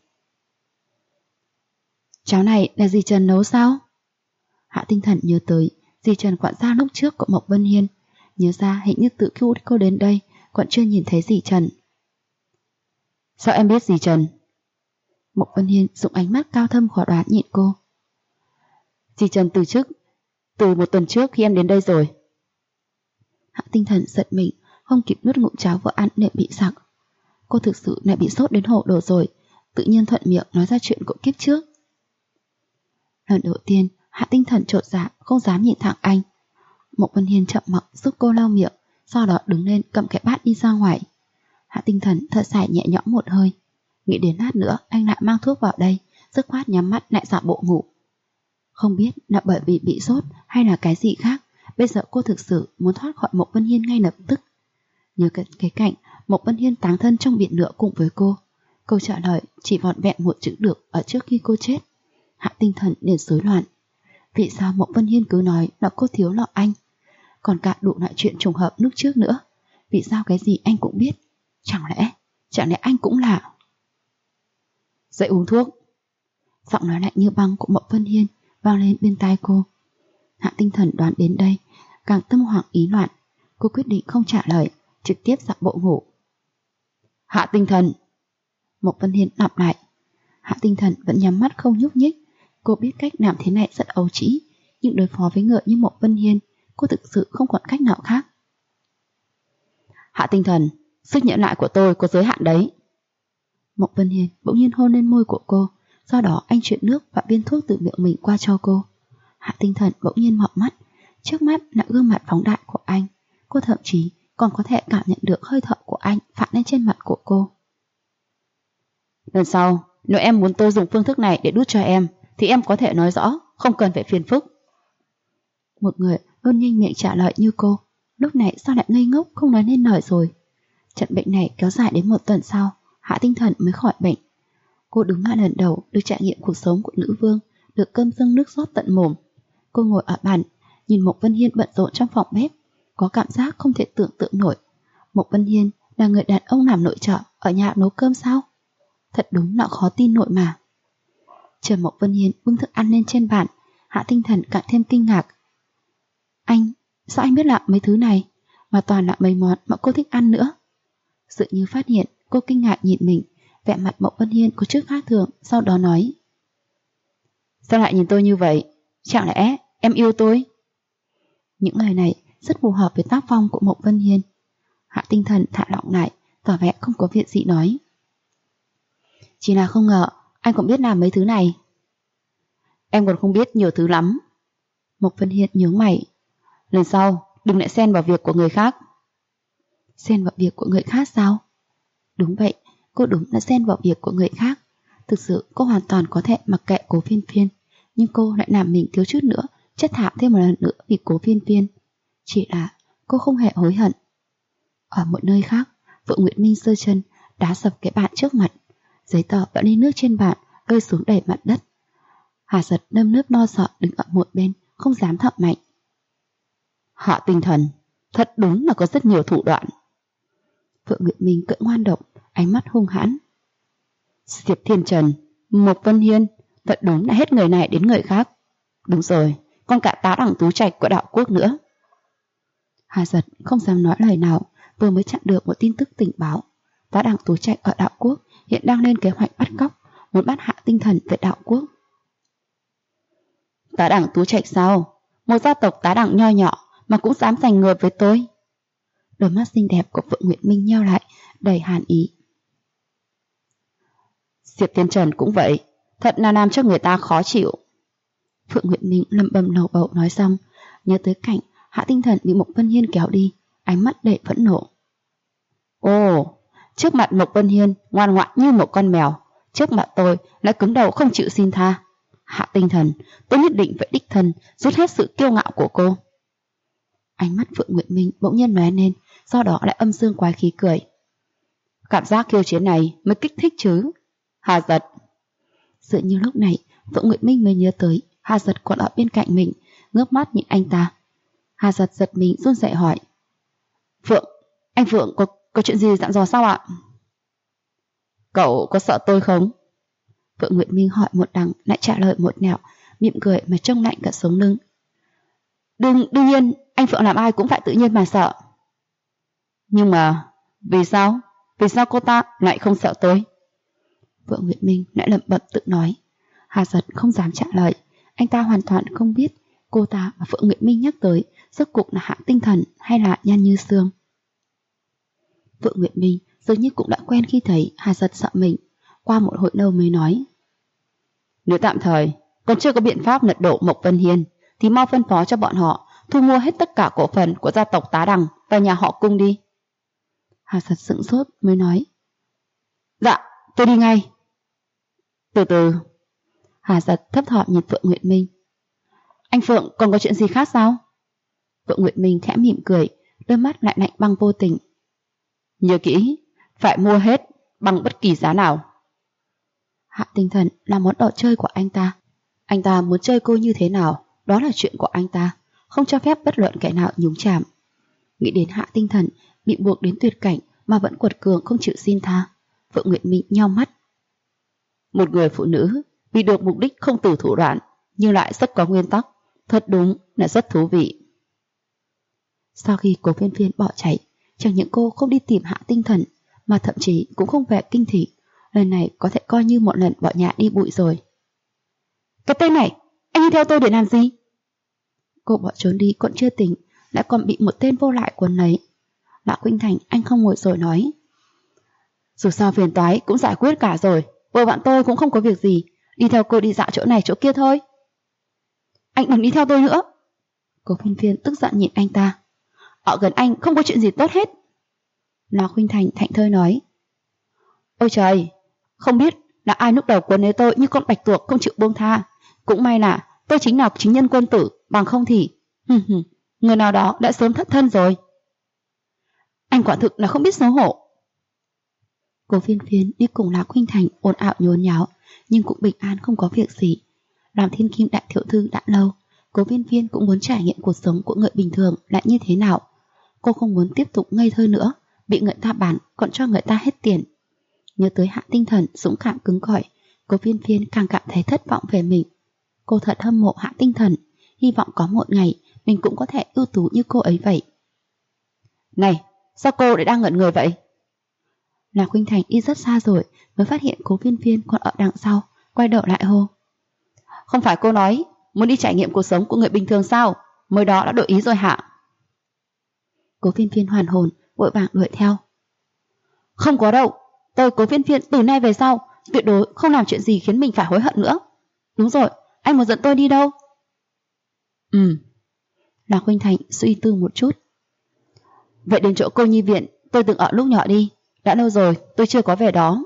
Cháo này là dì Trần nấu sao? Hạ Tinh Thần nhớ tới dì Trần quản gia lúc trước của Mộc Vân Hiên, nhớ ra hình như tự cứu cô đến đây còn chưa nhìn thấy dì Trần. Sao em biết dì Trần? Mộc Vân Hiên dùng ánh mắt cao thâm khó đoán nhìn cô. Dì Trần từ chức từ một tuần trước khi em đến đây rồi. Hạ Tinh Thần giật mình, không kịp nuốt ngụm cháo vừa ăn để bị sặc. Cô thực sự lại bị sốt đến hổ đồ rồi, tự nhiên thuận miệng nói ra chuyện của kiếp trước. Lần đầu tiên Hạ Tinh Thần chột dạ, không dám nhìn thẳng anh. Mộc Vân Hiên chậm mặc giúp cô lau miệng, sau đó đứng lên cầm cái bát đi ra ngoài. Hạ Tinh Thần thở dài nhẹ nhõm một hơi, nghĩ đến lát nữa anh lại mang thuốc vào đây, dứt khoát nhắm mắt lại giả bộ ngủ. Không biết là bởi vì bị sốt hay là cái gì khác, bây giờ cô thực sự muốn thoát khỏi Mộc Vân Hiên ngay lập tức. Nhớ cái cảnh Mộc Vân Hiên táng thân trong biển lửa cùng với cô, câu trả lời chỉ vỏn vẹn một chữ được ở trước khi cô chết. Hạ Tinh Thần liền rối loạn. Vì sao Mộc Vân Hiên cứ nói là cô thiếu lọ anh? Còn cả đủ loại chuyện trùng hợp lúc trước nữa. Vì sao cái gì anh cũng biết? Chẳng lẽ anh cũng là... Dậy uống thuốc. Giọng nói lạnh như băng của Mộc Vân Hiên vang lên bên tai cô. Hạ Tinh Thần đoán đến đây, càng tâm hoảng ý loạn. Cô quyết định không trả lời, trực tiếp giả bộ ngủ. Hạ Tinh Thần. Mộc Vân Hiên lặp lại. Hạ Tinh Thần vẫn nhắm mắt không nhúc nhích. Cô biết cách làm thế này rất ấu trĩ, nhưng đối phó với người như Mộc Vân Hiên, cô thực sự không còn cách nào khác. Hạ Tinh Thần, sức nhẫn nại của tôi có giới hạn đấy. Mộc Vân Hiên bỗng nhiên hôn lên môi của cô, do đó anh chuyển nước và viên thuốc từ miệng mình qua cho cô. Hạ Tinh Thần bỗng nhiên mở mắt, trước mắt là gương mặt phóng đại của anh. Cô thậm chí còn có thể cảm nhận được hơi thở của anh phản lên trên mặt của cô. Lần sau, nếu em muốn tôi dùng phương thức này để đút cho em, thì em có thể nói rõ, không cần phải phiền phức. Một người luôn nhanh miệng trả lời như cô, lúc này sao lại ngây ngốc không nói nên lời rồi. Trận bệnh này kéo dài đến một tuần sau, Hạ Tinh Thần mới khỏi bệnh. Cô đứng lại lần đầu được trải nghiệm cuộc sống của nữ vương, được cơm dâng nước rót tận mồm. Cô ngồi ở bàn, nhìn Mộc Vân Hiên bận rộn trong phòng bếp, có cảm giác không thể tưởng tượng nổi. Mộc Vân Hiên là người đàn ông làm nội trợ ở nhà nấu cơm sao? Thật đúng là khó tin nổi mà. Chờ Mộc Vân Hiên bưng thức ăn lên trên bàn, Hạ Tinh Thần càng thêm kinh ngạc. Sao anh biết làm mấy thứ này, mà toàn là mấy món mà cô thích ăn nữa? Sự như phát hiện, cô kinh ngạc nhìn mình, vẻ mặt Mộc Vân Hiên có chút khác thường, sau đó nói. Sao lại nhìn tôi như vậy? Chẳng lẽ em yêu tôi? Những lời này rất phù hợp với tác phong của Mộc Vân Hiên. Hạ Tinh Thần thả lỏng lại, tỏ vẻ không có việc gì nói. Chỉ là không ngờ anh cũng biết làm mấy thứ này. Em còn không biết nhiều thứ lắm. Mộc Vân Hiên nhướng mày. Lần sau đừng lại xen vào việc của người khác. Xen vào việc của người khác sao? Đúng vậy, cô đúng đã xen vào việc của người khác. Thực sự cô hoàn toàn có thể mặc kệ Cố Phiên Phiên, nhưng cô lại làm mình thiếu chút nữa chất thảm thêm một lần nữa vì Cố Phiên Phiên. Chỉ là cô không hề hối hận. Ở một nơi khác, Phượng Nguyệt Minh giơ chân đá sập cái bàn trước mặt. Giấy tờ vẫn lên nước trên bàn rơi xuống đầy mặt đất. Hà Giật nơm nớp lo sợ đứng ở một bên, không dám thở mạnh. Hạ Tinh Thần, thật đúng là có rất nhiều thủ đoạn. Phượng Nguyệt Minh cưỡng ngoan độc, ánh mắt hung hãn. Diệp Thiên Trần, Mộc Vân Hiên, thật đúng là hết người này đến người khác. Đúng rồi, còn cả Tá Đẳng Tú Trạch của Đạo Quốc nữa. Hà Giật không dám nói lời nào, vừa mới chặn được một tin tức tình báo. Tá Đẳng Tú Trạch ở Đạo Quốc hiện đang lên kế hoạch bắt cóc, muốn bắt Hạ Tinh Thần về Đạo Quốc. Tá Đẳng Tú Trạch sao? Một gia tộc Tá Đẳng nho nhỏ mà cũng dám giành người với tôi. Đôi mắt xinh đẹp của Phượng Nguyệt Minh nheo lại, đầy hàn ý. Diệp Thiên Trần cũng vậy, thật là làm cho người ta khó chịu. Phượng Nguyệt Minh lẩm bẩm lầu bầu nói xong, nhớ tới cảnh Hạ Tinh Thần bị Mộc Vân Hiên kéo đi, ánh mắt đầy phẫn nộ. Ồ, trước mặt Mộc Vân Hiên ngoan ngoãn như một con mèo, trước mặt tôi lại cứng đầu không chịu xin tha. Hạ Tinh Thần, tôi nhất định phải đích thân rút hết sự kiêu ngạo của cô. Ánh mắt Phượng Nguyệt Minh bỗng nhiên lóe lên, do đó lại âm dương quái khí cười. Cảm giác khiêu chiến này mới kích thích chứ. Hà Giật. Dường như lúc này Phượng Nguyệt Minh mới nhớ tới Hà Giật còn ở bên cạnh mình, ngước mắt nhìn anh ta. Hà Giật giật mình run rẩy hỏi. Phượng, anh Phượng có chuyện gì dặn dò sao ạ? Cậu có sợ tôi không? Phượng Nguyệt Minh hỏi một đằng lại trả lời một nẻo, mỉm cười mà trông lạnh cả sống lưng. Đương nhiên, anh Phượng làm ai cũng phải tự nhiên mà sợ. Nhưng mà, vì sao? Vì sao cô ta lại không sợ tôi? Phượng Nguyệt Minh lại lẩm bẩm tự nói. Hà Giật không dám trả lời, anh ta hoàn toàn không biết cô ta mà Phượng Nguyệt Minh nhắc tới rốt cuộc là Hạ Tinh Thần hay là Nhan Như Sương. Phượng Nguyệt Minh dường như cũng đã quen khi thấy Hà Giật sợ mình, qua một hồi lâu mới nói. Nếu tạm thời còn chưa có biện pháp lật đổ Mộc Vân Hiên, thì mau phân phó cho bọn họ thu mua hết tất cả cổ phần của gia tộc Tá Đằng và nhà họ Cung đi. Hà Giật sững sốt mới nói. Dạ, tôi đi ngay. Từ từ. Hà Giật thấp thỏm nhìn Phượng Nguyệt Minh. Anh Phượng còn có chuyện gì khác sao? Phượng Nguyệt Minh khẽ mỉm cười, đôi mắt lại lạnh băng vô tình. Nhớ kỹ, phải mua hết bằng bất kỳ giá nào. Hạ Tinh Thần là món đồ chơi của anh ta. Anh ta muốn chơi cô như thế nào, đó là chuyện của anh ta, không cho phép bất luận kẻ nào nhúng chạm. Nghĩ đến Hạ Tinh Thần bị buộc đến tuyệt cảnh mà vẫn quật cường không chịu xin tha, Phượng Nguyệt Minh nheo mắt. Một người phụ nữ vì được mục đích không từ thủ đoạn, nhưng lại rất có nguyên tắc, thật đúng là rất thú vị. Sau khi Cố Phiên Phiên bỏ chạy, chẳng những cô không đi tìm Hạ Tinh Thần, mà thậm chí cũng không về Kinh Thị. Lần này có thể coi như một lần bỏ nhà đi bụi rồi. Cái tên này, anh đi theo tôi để làm gì? Cô bỏ trốn đi còn chưa tỉnh, lại còn bị một tên vô lại quấn lấy. Lão Khuynh Thành anh không ngồi rồi nói. Dù sao phiền toái cũng giải quyết cả rồi, vợ bạn tôi cũng không có việc gì, đi theo cô đi dạo chỗ này chỗ kia thôi. Anh đừng đi theo tôi nữa. Cố Phiên Phiên tức giận nhìn anh ta. Ở gần anh không có chuyện gì tốt hết. Lão Khuynh Thành thảnh thơi nói. Ôi trời, không biết là ai lúc đầu quấn lấy tôi như con bạch tuộc không chịu buông tha. Cũng may là tôi chính là chính nhân quân tử, bằng không thì người nào đó đã sớm thất thân rồi. Anh quả thực là không biết xấu hổ. Cố Phiên Phiên đi cùng Lão Khuynh Thành ồn ào nhốn nháo, nhưng cũng bình an không có việc gì. Làm thiên kim đại tiểu thư đã lâu, Cố Phiên Phiên cũng muốn trải nghiệm cuộc sống của người bình thường lại như thế nào. Cô không muốn tiếp tục ngây thơ nữa, bị người ta bán còn cho người ta hết tiền. Nhớ tới Hạ Tinh Thần dũng cảm cứng cỏi, Cố Phiên Phiên càng cảm thấy thất vọng về mình. Cô thật hâm mộ Hạ Tinh Thần, hy vọng có một ngày mình cũng có thể ưu tú như cô ấy vậy. Này, sao cô lại đang ngẩn người vậy? Lạc Khuynh Thành đi rất xa rồi mới phát hiện Cố Phiên Phiên còn ở đằng sau, quay đầu lại hô. Không phải cô nói muốn đi trải nghiệm cuộc sống của người bình thường sao? Mới đó đã đổi ý rồi hả? Cố Phiên Phiên hoàn hồn, vội vàng đuổi theo. Không có đâu, tôi Cố Phiên Phiên từ nay về sau tuyệt đối không làm chuyện gì khiến mình phải hối hận nữa. Đúng rồi, anh muốn dẫn tôi đi đâu? Lạc Khuynh Thành suy tư một chút. Vậy đến chỗ cô nhi viện tôi từng ở lúc nhỏ đi, đã lâu rồi tôi chưa có về đó.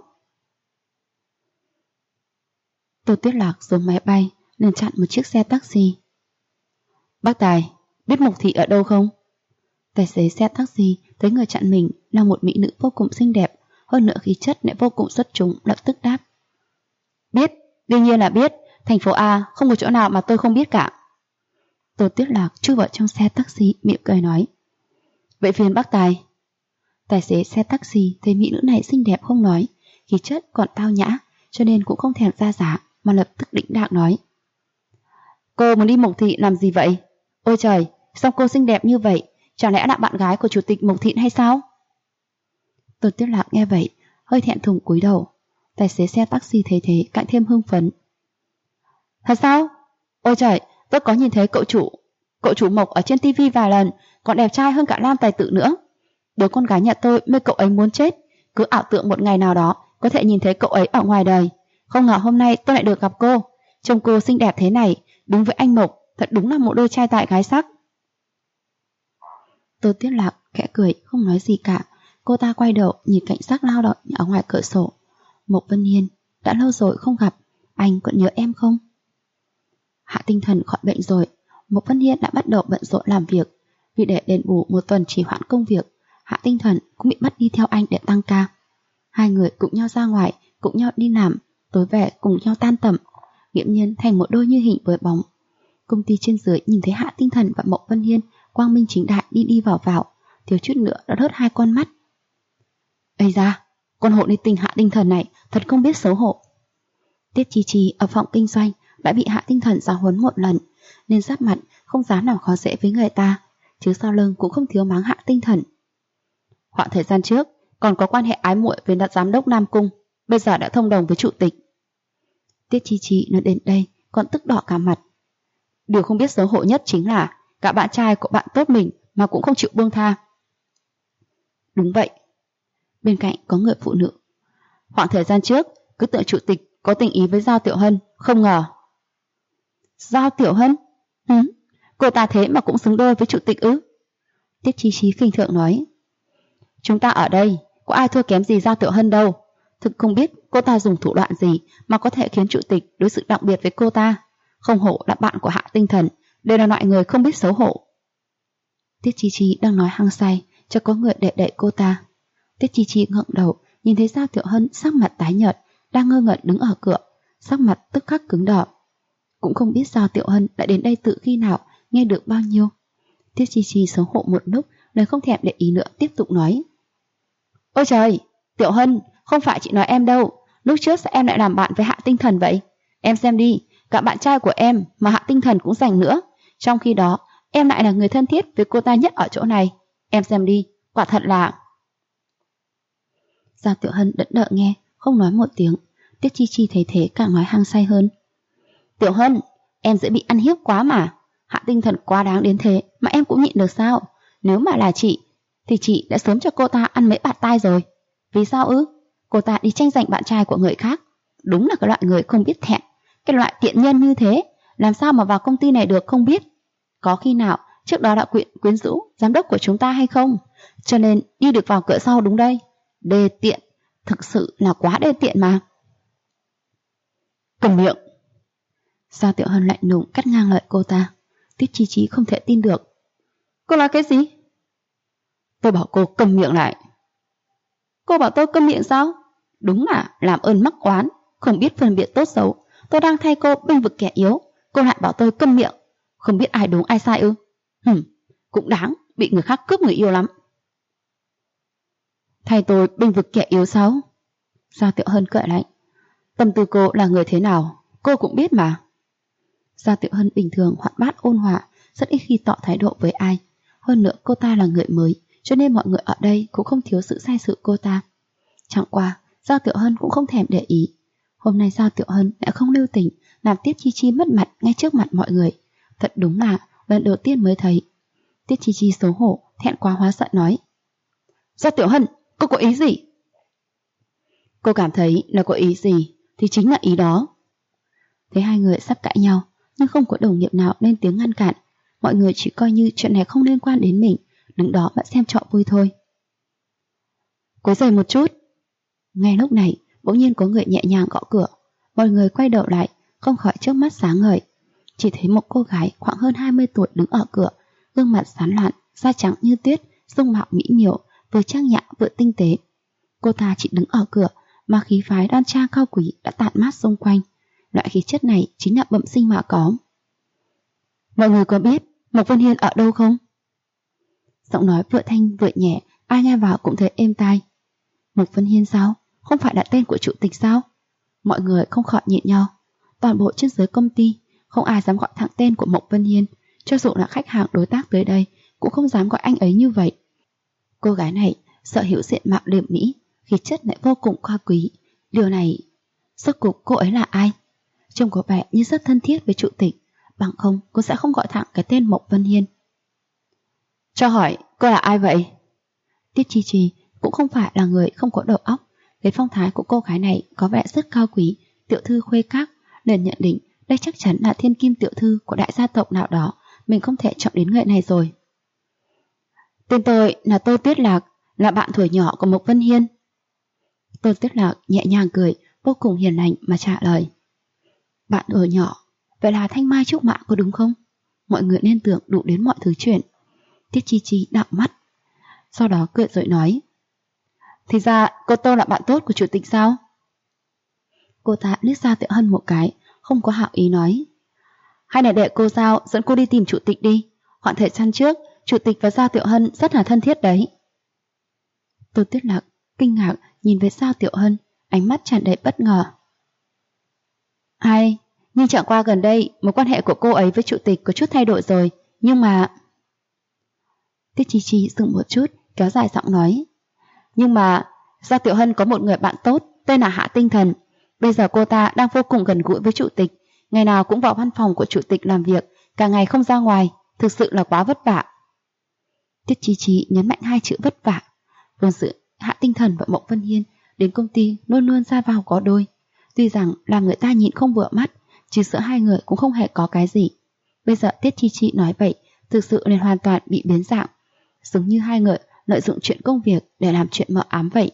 Tô Tuyết Lạc xuống máy bay nên chặn một chiếc xe taxi. Bác Tài, biết Mục Thị ở đâu không? Tài xế xe taxi thấy người chặn mình là một mỹ nữ vô cùng xinh đẹp, hơn nữa khí chất lại vô cùng xuất chúng, lập tức đáp. Biết, đương nhiên là biết, thành phố A không có chỗ nào mà tôi không biết cả. Tô Tuyết Lạc chui vào trong xe taxi mỉm cười nói. Vậy phiền bác Tài. Tài xế xe taxi thấy mỹ nữ này xinh đẹp không nói, khí chất còn tao nhã, cho nên cũng không thèm ra giá mà lập tức đĩnh đạc nói. Cô muốn đi Mộc Thị làm gì vậy? Ôi trời, sao cô xinh đẹp như vậy? Chẳng lẽ là bạn gái của chủ tịch Mộc Thị hay sao? Tô Tuyết Lạc nghe vậy, hơi thẹn thùng cúi đầu. Tài xế xe taxi thấy thế càng thêm hưng phấn. Thật sao? Ôi trời, tôi có nhìn thấy cậu chủ Mộc ở trên tivi vài lần, còn đẹp trai hơn cả Lam Tài Tử nữa. Đứa con gái nhà tôi mê cậu ấy muốn chết, cứ ảo tưởng một ngày nào đó có thể nhìn thấy cậu ấy ở ngoài đời. Không ngờ hôm nay tôi lại được gặp cô. Trông cô xinh đẹp thế này, đúng với anh Mộc, thật đúng là một đôi trai tài gái sắc. Tô Tuyết Lạc khẽ cười không nói gì cả. Cô ta quay đầu nhìn cảnh sắc lao động ở ngoài cửa sổ. Mộc Vân Hiên, đã lâu rồi không gặp, anh còn nhớ em không? Hạ Tinh Thần khỏi bệnh rồi, Mộc Vân Hiên đã bắt đầu bận rộn làm việc. Vì để đền bù một tuần trì hoãn công việc, Hạ Tinh Thần cũng bị bắt đi theo anh để tăng ca. Hai người cùng nhau ra ngoài, cùng nhau đi làm, tối về cùng nhau tan tầm, nghiễm nhiên thành một đôi như hình với bóng. Công ty trên dưới nhìn thấy Hạ Tinh Thần và Mộc Vân Hiên quang minh chính đại đi vào vào, thiếu chút nữa đã rớt hai con mắt. Ây da, con hộ đi tình Hạ Tinh Thần này thật không biết xấu hổ. Tiết Chi Chi ở phòng kinh doanh đã bị Hạ Tinh Thần giáo huấn một lần, nên giáp mặt không dám làm khó dễ với người ta, chứ sau lưng cũng không thiếu mắng Hạ Tinh Thần. Khoảng thời gian trước còn có quan hệ ái muội với đại giám đốc Nam Cung, bây giờ đã thông đồng với chủ tịch. Tiết Chi Chi nói đến đây còn tức đỏ cả mặt. Điều không biết xấu hổ nhất chính là cả bạn trai của bạn tốt mình mà cũng không chịu buông tha. Đúng vậy. Bên cạnh có người phụ nữ. Khoảng thời gian trước cứ tưởng chủ tịch có tình ý với Giao Tiểu Hân, không ngờ. Giao Tiểu Hân? Cô ta thế mà cũng xứng đôi với chủ tịch ư? Tiết Chi Chi khinh thường nói. Chúng ta ở đây có ai thua kém gì Giao Tiểu Hân đâu. Thực không biết cô ta dùng thủ đoạn gì mà có thể khiến chủ tịch đối xử đặc biệt với cô ta. Không hổ là bạn của Hạ Tinh Thần, đều là loại người không biết xấu hổ. Tiết Chi Chi đang nói hăng say, cho có người đẩy cô ta. Tiết Chi Chi ngẩng đầu, nhìn thấy Giao Tiểu Hân sắc mặt tái nhợt, đang ngơ ngẩn đứng ở cửa, sắc mặt tức khắc cứng đờ. Cũng không biết Giao Tiểu Hân đã đến đây tự khi nào, nghe được bao nhiêu. Tiết Chi Chi xấu hổ một lúc, nên không thèm để ý nữa, tiếp tục nói. Ôi trời, Tiểu Hân, không phải chị nói em đâu, lúc trước sao em lại làm bạn với Hạ Tinh Thần vậy? Em xem đi, cả bạn trai của em mà Hạ Tinh Thần cũng giành nữa. Trong khi đó, em lại là người thân thiết với cô ta nhất ở chỗ này. Em xem đi, quả thật là... Giao Tiểu Hân đẫn đợ nghe, không nói một tiếng. Tiết Chi Chi thấy thế càng nói hăng say hơn. Tiểu Hân, em dễ bị ăn hiếp quá mà. Hạ Tinh Thần quá đáng đến thế mà em cũng nhịn được sao? Nếu mà là chị, thì chị đã sớm cho cô ta ăn mấy bạt tai rồi. Vì sao ư? Cô ta đi tranh giành bạn trai của người khác. Đúng là cái loại người không biết thẹn. Cái loại tiện nhân như thế, làm sao mà vào công ty này được không biết? Có khi nào trước đó đã quyến rũ giám đốc của chúng ta hay không? Cho nên đi được vào cửa sau đúng đây. Đê tiện, thực sự là quá đê tiện mà. Cầm miệng. Giao Tiểu Hân lạnh lùng cắt ngang lời cô ta. Tiết Chi Chi không thể tin được. Cô nói cái gì? Tôi bảo cô cầm miệng lại. Cô bảo tôi câm miệng sao? Đúng là làm ơn mắc oán, không biết phân biệt tốt xấu. Tôi đang thay cô bênh vực kẻ yếu, cô lại bảo tôi câm miệng. Không biết ai đúng ai sai ư? Cũng đáng bị người khác cướp người yêu lắm. Thay tôi bênh vực kẻ yếu sao? Giao Tiểu Hân cười lạnh. Tâm tư cô là người thế nào, cô cũng biết mà. Giao Tiểu Hân bình thường hoạt bát ôn hòa, rất ít khi tỏ thái độ với ai. Hơn nữa cô ta là người mới, cho nên mọi người ở đây cũng không thiếu sự sai sự cô ta. Chẳng qua, Giao Tiểu Hân cũng không thèm để ý. Hôm nay Giao Tiểu Hân đã không lưu tình, làm Tiết Chi Chi mất mặt ngay trước mặt mọi người. Thật đúng là lần đầu tiên mới thấy. Tiết Chi Chi xấu hổ, thẹn quá hóa giận nói. Giao Tiểu Hân, cô có ý gì? Cô cảm thấy là có ý gì thì chính là ý đó. Thấy hai người sắp cãi nhau, nhưng không có đồng nghiệp nào lên tiếng ngăn cản. Mọi người chỉ coi như chuyện này không liên quan đến mình, đứng đó mà xem trò vui thôi. quấy rầy một chút. Ngay lúc này, bỗng nhiên có người nhẹ nhàng gõ cửa. Mọi người quay đầu lại, không khỏi trước mắt sáng ngời. Chỉ thấy một cô gái khoảng hơn 20 tuổi đứng ở cửa, gương mặt sán lạn, da trắng như tuyết, dung mạo mỹ miều, vừa trang nhã vừa tinh tế. Cô ta chỉ đứng ở cửa mà khí phái đoan trang cao quý đã tản mát xung quanh. Loại khí chất này chính là bẩm sinh mà có. Mọi người có biết Mộc Vân Hiên ở đâu không? Giọng nói vừa thanh vừa nhẹ, ai nghe vào cũng thấy êm tai. Mộc Vân Hiên sao? Không phải là tên của chủ tịch sao? Mọi người không khỏi nhịn nhau. Toàn bộ trên dưới công ty không ai dám gọi thẳng tên của Mộc Vân Hiên. Cho dù là khách hàng đối tác tới đây cũng không dám gọi anh ấy như vậy. Cô gái này sở hữu diện mạo điểm mỹ, khí chất lại vô cùng cao quý. Điều này, rốt cuộc cô ấy là ai? Trông có vẻ như rất thân thiết với chủ tịch, bằng không cô sẽ không gọi thẳng cái tên Mộc Vân Hiên. Cho hỏi, cô là ai vậy? Tiết Chi Chi cũng không phải là người không có đầu óc. Cái phong thái của cô gái này có vẻ rất cao quý, tiểu thư khuê các, liền nhận định đây chắc chắn là thiên kim tiểu thư của đại gia tộc nào đó. Mình không thể chọn đến người này rồi. Tên tôi là Tô Tuyết Lạc, là bạn thuở nhỏ của Mộc Vân Hiên. Tô Tuyết Lạc nhẹ nhàng cười, vô cùng hiền lành mà trả lời. Bạn thuở nhỏ, vậy là thanh mai trúc mã có đúng không? Mọi người nên tưởng đủ đến mọi thứ chuyện. Tiết Chi Chi đảo mắt, sau đó cười rồi nói. Thì ra cô Tô là bạn tốt của chủ tịch sao? Cô ta liếc Gia Tiểu Hân một cái, không có hảo ý nói. Hay là để cô Giao dẫn cô đi tìm chủ tịch đi. Khoảng thời gian trước, chủ tịch và Gia Tiểu Hân rất là thân thiết đấy. Tô Tuyết Lạc kinh ngạc nhìn về Gia Tiểu Hân, ánh mắt tràn đầy bất ngờ. Hay, nhưng chẳng qua gần đây mối quan hệ của cô ấy với chủ tịch có chút thay đổi rồi, nhưng mà... Tiết Chi Chi dừng một chút, kéo dài giọng nói. Nhưng mà Gia Tiểu Hân có một người bạn tốt tên là Hạ Tinh Thần. Bây giờ cô ta đang vô cùng gần gũi với chủ tịch, ngày nào cũng vào văn phòng của chủ tịch làm việc, cả ngày không ra ngoài, thực sự là quá vất vả. Tiết Chi Chi nhấn mạnh hai chữ vất vả. Vốn sự Hạ Tinh Thần và Mộc Vân Hiên đến công ty luôn luôn ra vào có đôi. Tuy rằng làm người ta nhìn không vừa mắt, chứ giữa hai người cũng không hề có cái gì. Bây giờ Tiết Chi Chi nói vậy, thực sự liền hoàn toàn bị biến dạng, giống như hai người lợi dụng chuyện công việc để làm chuyện mờ ám vậy.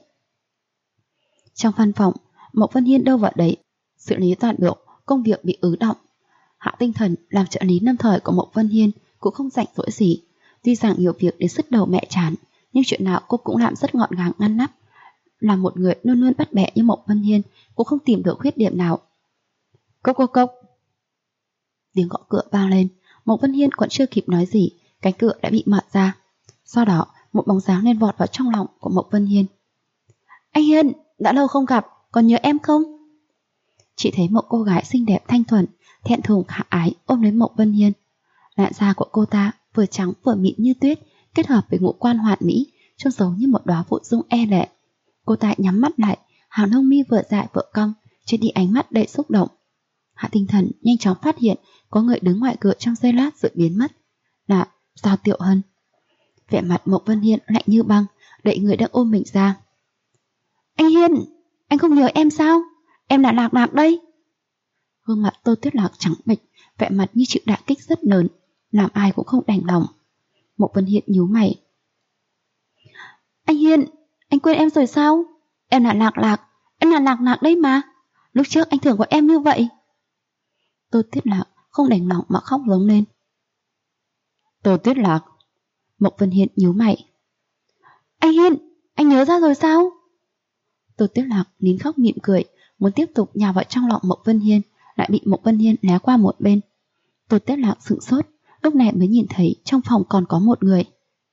Trong văn phòng, Mộc Vân Hiên đâu vào đấy, xử lý toàn bộ công việc bị ứ động. Hạ Tinh Thần làm trợ lý lâm thời của Mộc Vân Hiên cũng không rảnh rỗi gì. Tuy rằng nhiều việc đến sứt đầu mẹ chán, nhưng chuyện nào cô cũng làm rất gọn gàng ngăn nắp. Là một người luôn luôn bắt bẻ như Mộc Vân Hiên cũng không tìm được khuyết điểm nào. Cốc cốc cốc. Tiếng gõ cửa vang lên. Mộc Vân Hiên còn chưa kịp nói gì, cánh cửa đã bị mở ra. Sau đó một bóng dáng lên vọt vào trong lòng của Mộc Vân Hiên. Anh Hiên, đã lâu không gặp, còn nhớ em không? Chỉ thấy một cô gái xinh đẹp thanh thuần, thẹn thùng hạ ái ôm lấy Mộc Vân Hiên. Làn da của cô ta vừa trắng vừa mịn như tuyết, kết hợp với ngũ quan hoàn mỹ, trông giống như một đóa phụ dung e lệ. Cô ta nhắm mắt lại, hàng lông mi vừa dài vừa cong, trên đi ánh mắt đầy xúc động. Hạ Tinh Thần nhanh chóng phát hiện có người đứng ngoài cửa trong giây lát rồi biến mất. Là Giao Tiểu Hân. Vẻ mặt Mộc Vân Hiên lạnh như băng, đẩy người đang ôm mình ra. Anh Hiên, anh không nhớ em sao? Em là Lạc Lạc đây. Gương mặt Tô Tuyết Lạc trắng bệch, vẻ mặt như chịu đả kích rất lớn, làm ai cũng không đành lòng. Mộc Vân Hiên nhíu mày. Anh Hiên, anh quên em rồi sao? Em là Lạc Lạc, em là Lạc Lạc đấy mà. Lúc trước anh thường gọi em như vậy. Tô Tuyết Lạc không đành lòng mà khóc lớn lên. Tô Tuyết Lạc. Mộc Vân Hiên nhíu mày. Anh Hiên, anh nhớ ra rồi sao? Tô Tuyết Lạc nín khóc mỉm cười, muốn tiếp tục nhào vào trong lòng Mộc Vân Hiên, lại bị Mộc Vân Hiên né qua một bên. Tô Tuyết Lạc sững sốt, lúc này mới nhìn thấy trong phòng còn có một người.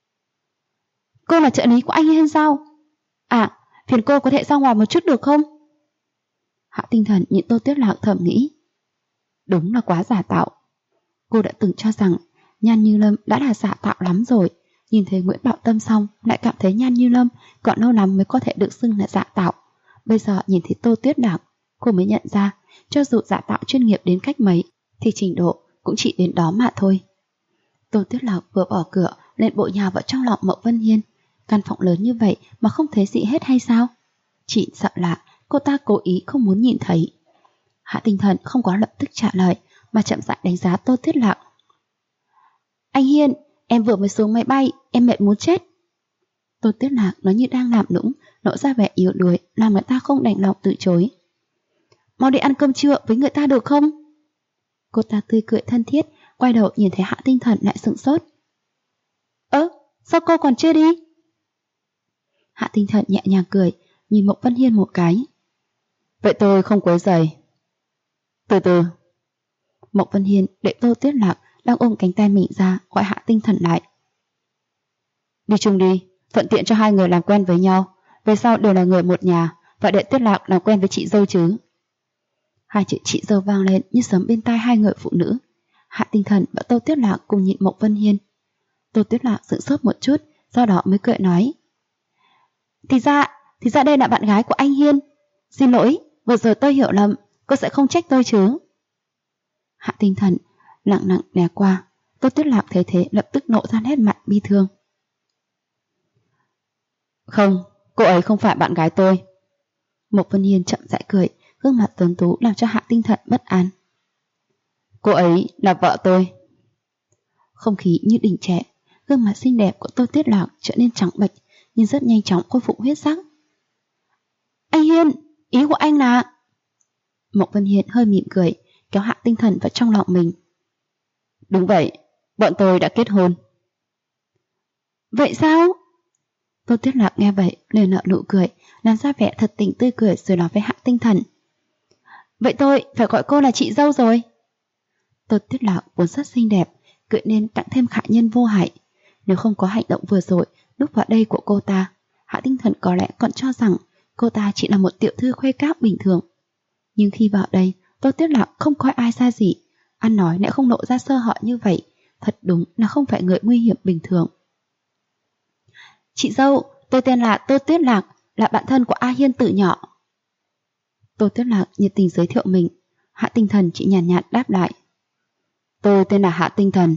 Cô là trợ lý của anh Hiên sao? À, phiền cô có thể ra ngoài một chút được không? Hạ Tinh Thần nhìn Tô Tuyết Lạc thầm nghĩ. Đúng là quá giả tạo. Cô đã từng cho rằng Nhan Như Lâm đã là giả tạo lắm rồi. Nhìn thấy Nguyễn Bảo Tâm xong lại cảm thấy Nhan Như Lâm còn lâu lắm mới có thể được xưng là giả tạo. Bây giờ nhìn thấy Tô Tuyết Lạc, cô mới nhận ra cho dù giả tạo chuyên nghiệp đến cách mấy thì trình độ cũng chỉ đến đó mà thôi. Tô Tuyết Lạc vừa bỏ cửa lên bộ nhào vào trong lòng Mộc Vân Hiên. Căn phòng lớn như vậy mà không thấy gì hết hay sao? Chỉ sợ là cô ta cố ý không muốn nhìn thấy. Hạ Tinh Thần không có lập tức trả lời mà chậm rãi đánh giá Tô Tuyết Lạc. Anh Hiên, em vừa mới xuống máy bay, em mệt muốn chết. Tô Tuyết Lạc nói như đang làm nũng, lộ ra vẻ yếu đuối, làm người ta không đành lòng từ chối. Mau đi ăn cơm trưa với người ta được không? Cô ta tươi cười thân thiết, quay đầu nhìn thấy Hạ Tinh Thần lại sững sốt. Sao cô còn chưa đi? Hạ Tinh Thần nhẹ nhàng cười, nhìn Mộc Vân Hiên một cái. Vậy tôi không quấy rầy. Từ từ. Mộc Vân Hiên để Tô Tuyết Lạc đang ôm cánh tay mình ra, gọi Hạ Tinh Thần lại. Đi chung đi, thuận tiện cho hai người làm quen với nhau. Về sau đều là người một nhà, và để Tuyết Lạc làm quen với chị dâu chứ. Hai chữ chị dâu vang lên như sấm bên tai hai người phụ nữ. Hạ Tinh Thần và Tô Tuyết Lạc cùng nhìn Mộc Vân Hiên. Tô Tuyết Lạc sững sốt một chút, sau đó mới cười nói. Thì ra đây là bạn gái của anh Hiên. Xin lỗi, vừa rồi tôi hiểu lầm, cô sẽ không trách tôi chứ? Hạ Tinh Thần lặng lặng né qua. Tô Tuyết Lạc thấy thế lập tức nộ ra nét mặt bi thương. Không, cô ấy không phải bạn gái tôi. Mộc Vân Hiên chậm rãi cười, gương mặt tuấn tú làm cho Hạ Tinh Thần bất an. Cô ấy là vợ tôi. Không khí như đỉnh trệ, gương mặt xinh đẹp của Tô Tuyết Lạc trở nên trắng bệch, nhưng rất nhanh chóng khôi phục huyết sắc. Anh Hiên, ý của anh là... Mộc Vân Hiên hơi mỉm cười, kéo Hạ Tinh Thần vào trong lòng mình. Đúng vậy, bọn tôi đã kết hôn. Vậy sao? Tô Tuyết Lạc nghe vậy, lời nở nụ cười, làm ra vẻ thật tình tươi cười rồi nói với Hạ Tinh Thần. Vậy tôi phải gọi cô là chị dâu rồi. Tô Tuyết Lạc vốn rất xinh đẹp, cười nên tặng thêm khả nhân vô hại. Nếu không có hành động vừa rồi, lúc vào đây của cô ta, Hạ Tinh Thần có lẽ còn cho rằng cô ta chỉ là một tiểu thư khuê các bình thường. Nhưng khi vào đây, Tô Tuyết Lạc không coi ai ra gì, ăn nói lại không lộ ra sơ hở như vậy, thật đúng là không phải người nguy hiểm bình thường. Chị dâu, tôi tên là Tô Tuyết Lạc, là bạn thân của A Hiên từ nhỏ. Tô Tuyết Lạc nhiệt tình giới thiệu mình. Hạ Tinh Thần chỉ nhàn nhạt đáp lại. Tôi tên là Hạ Tinh Thần.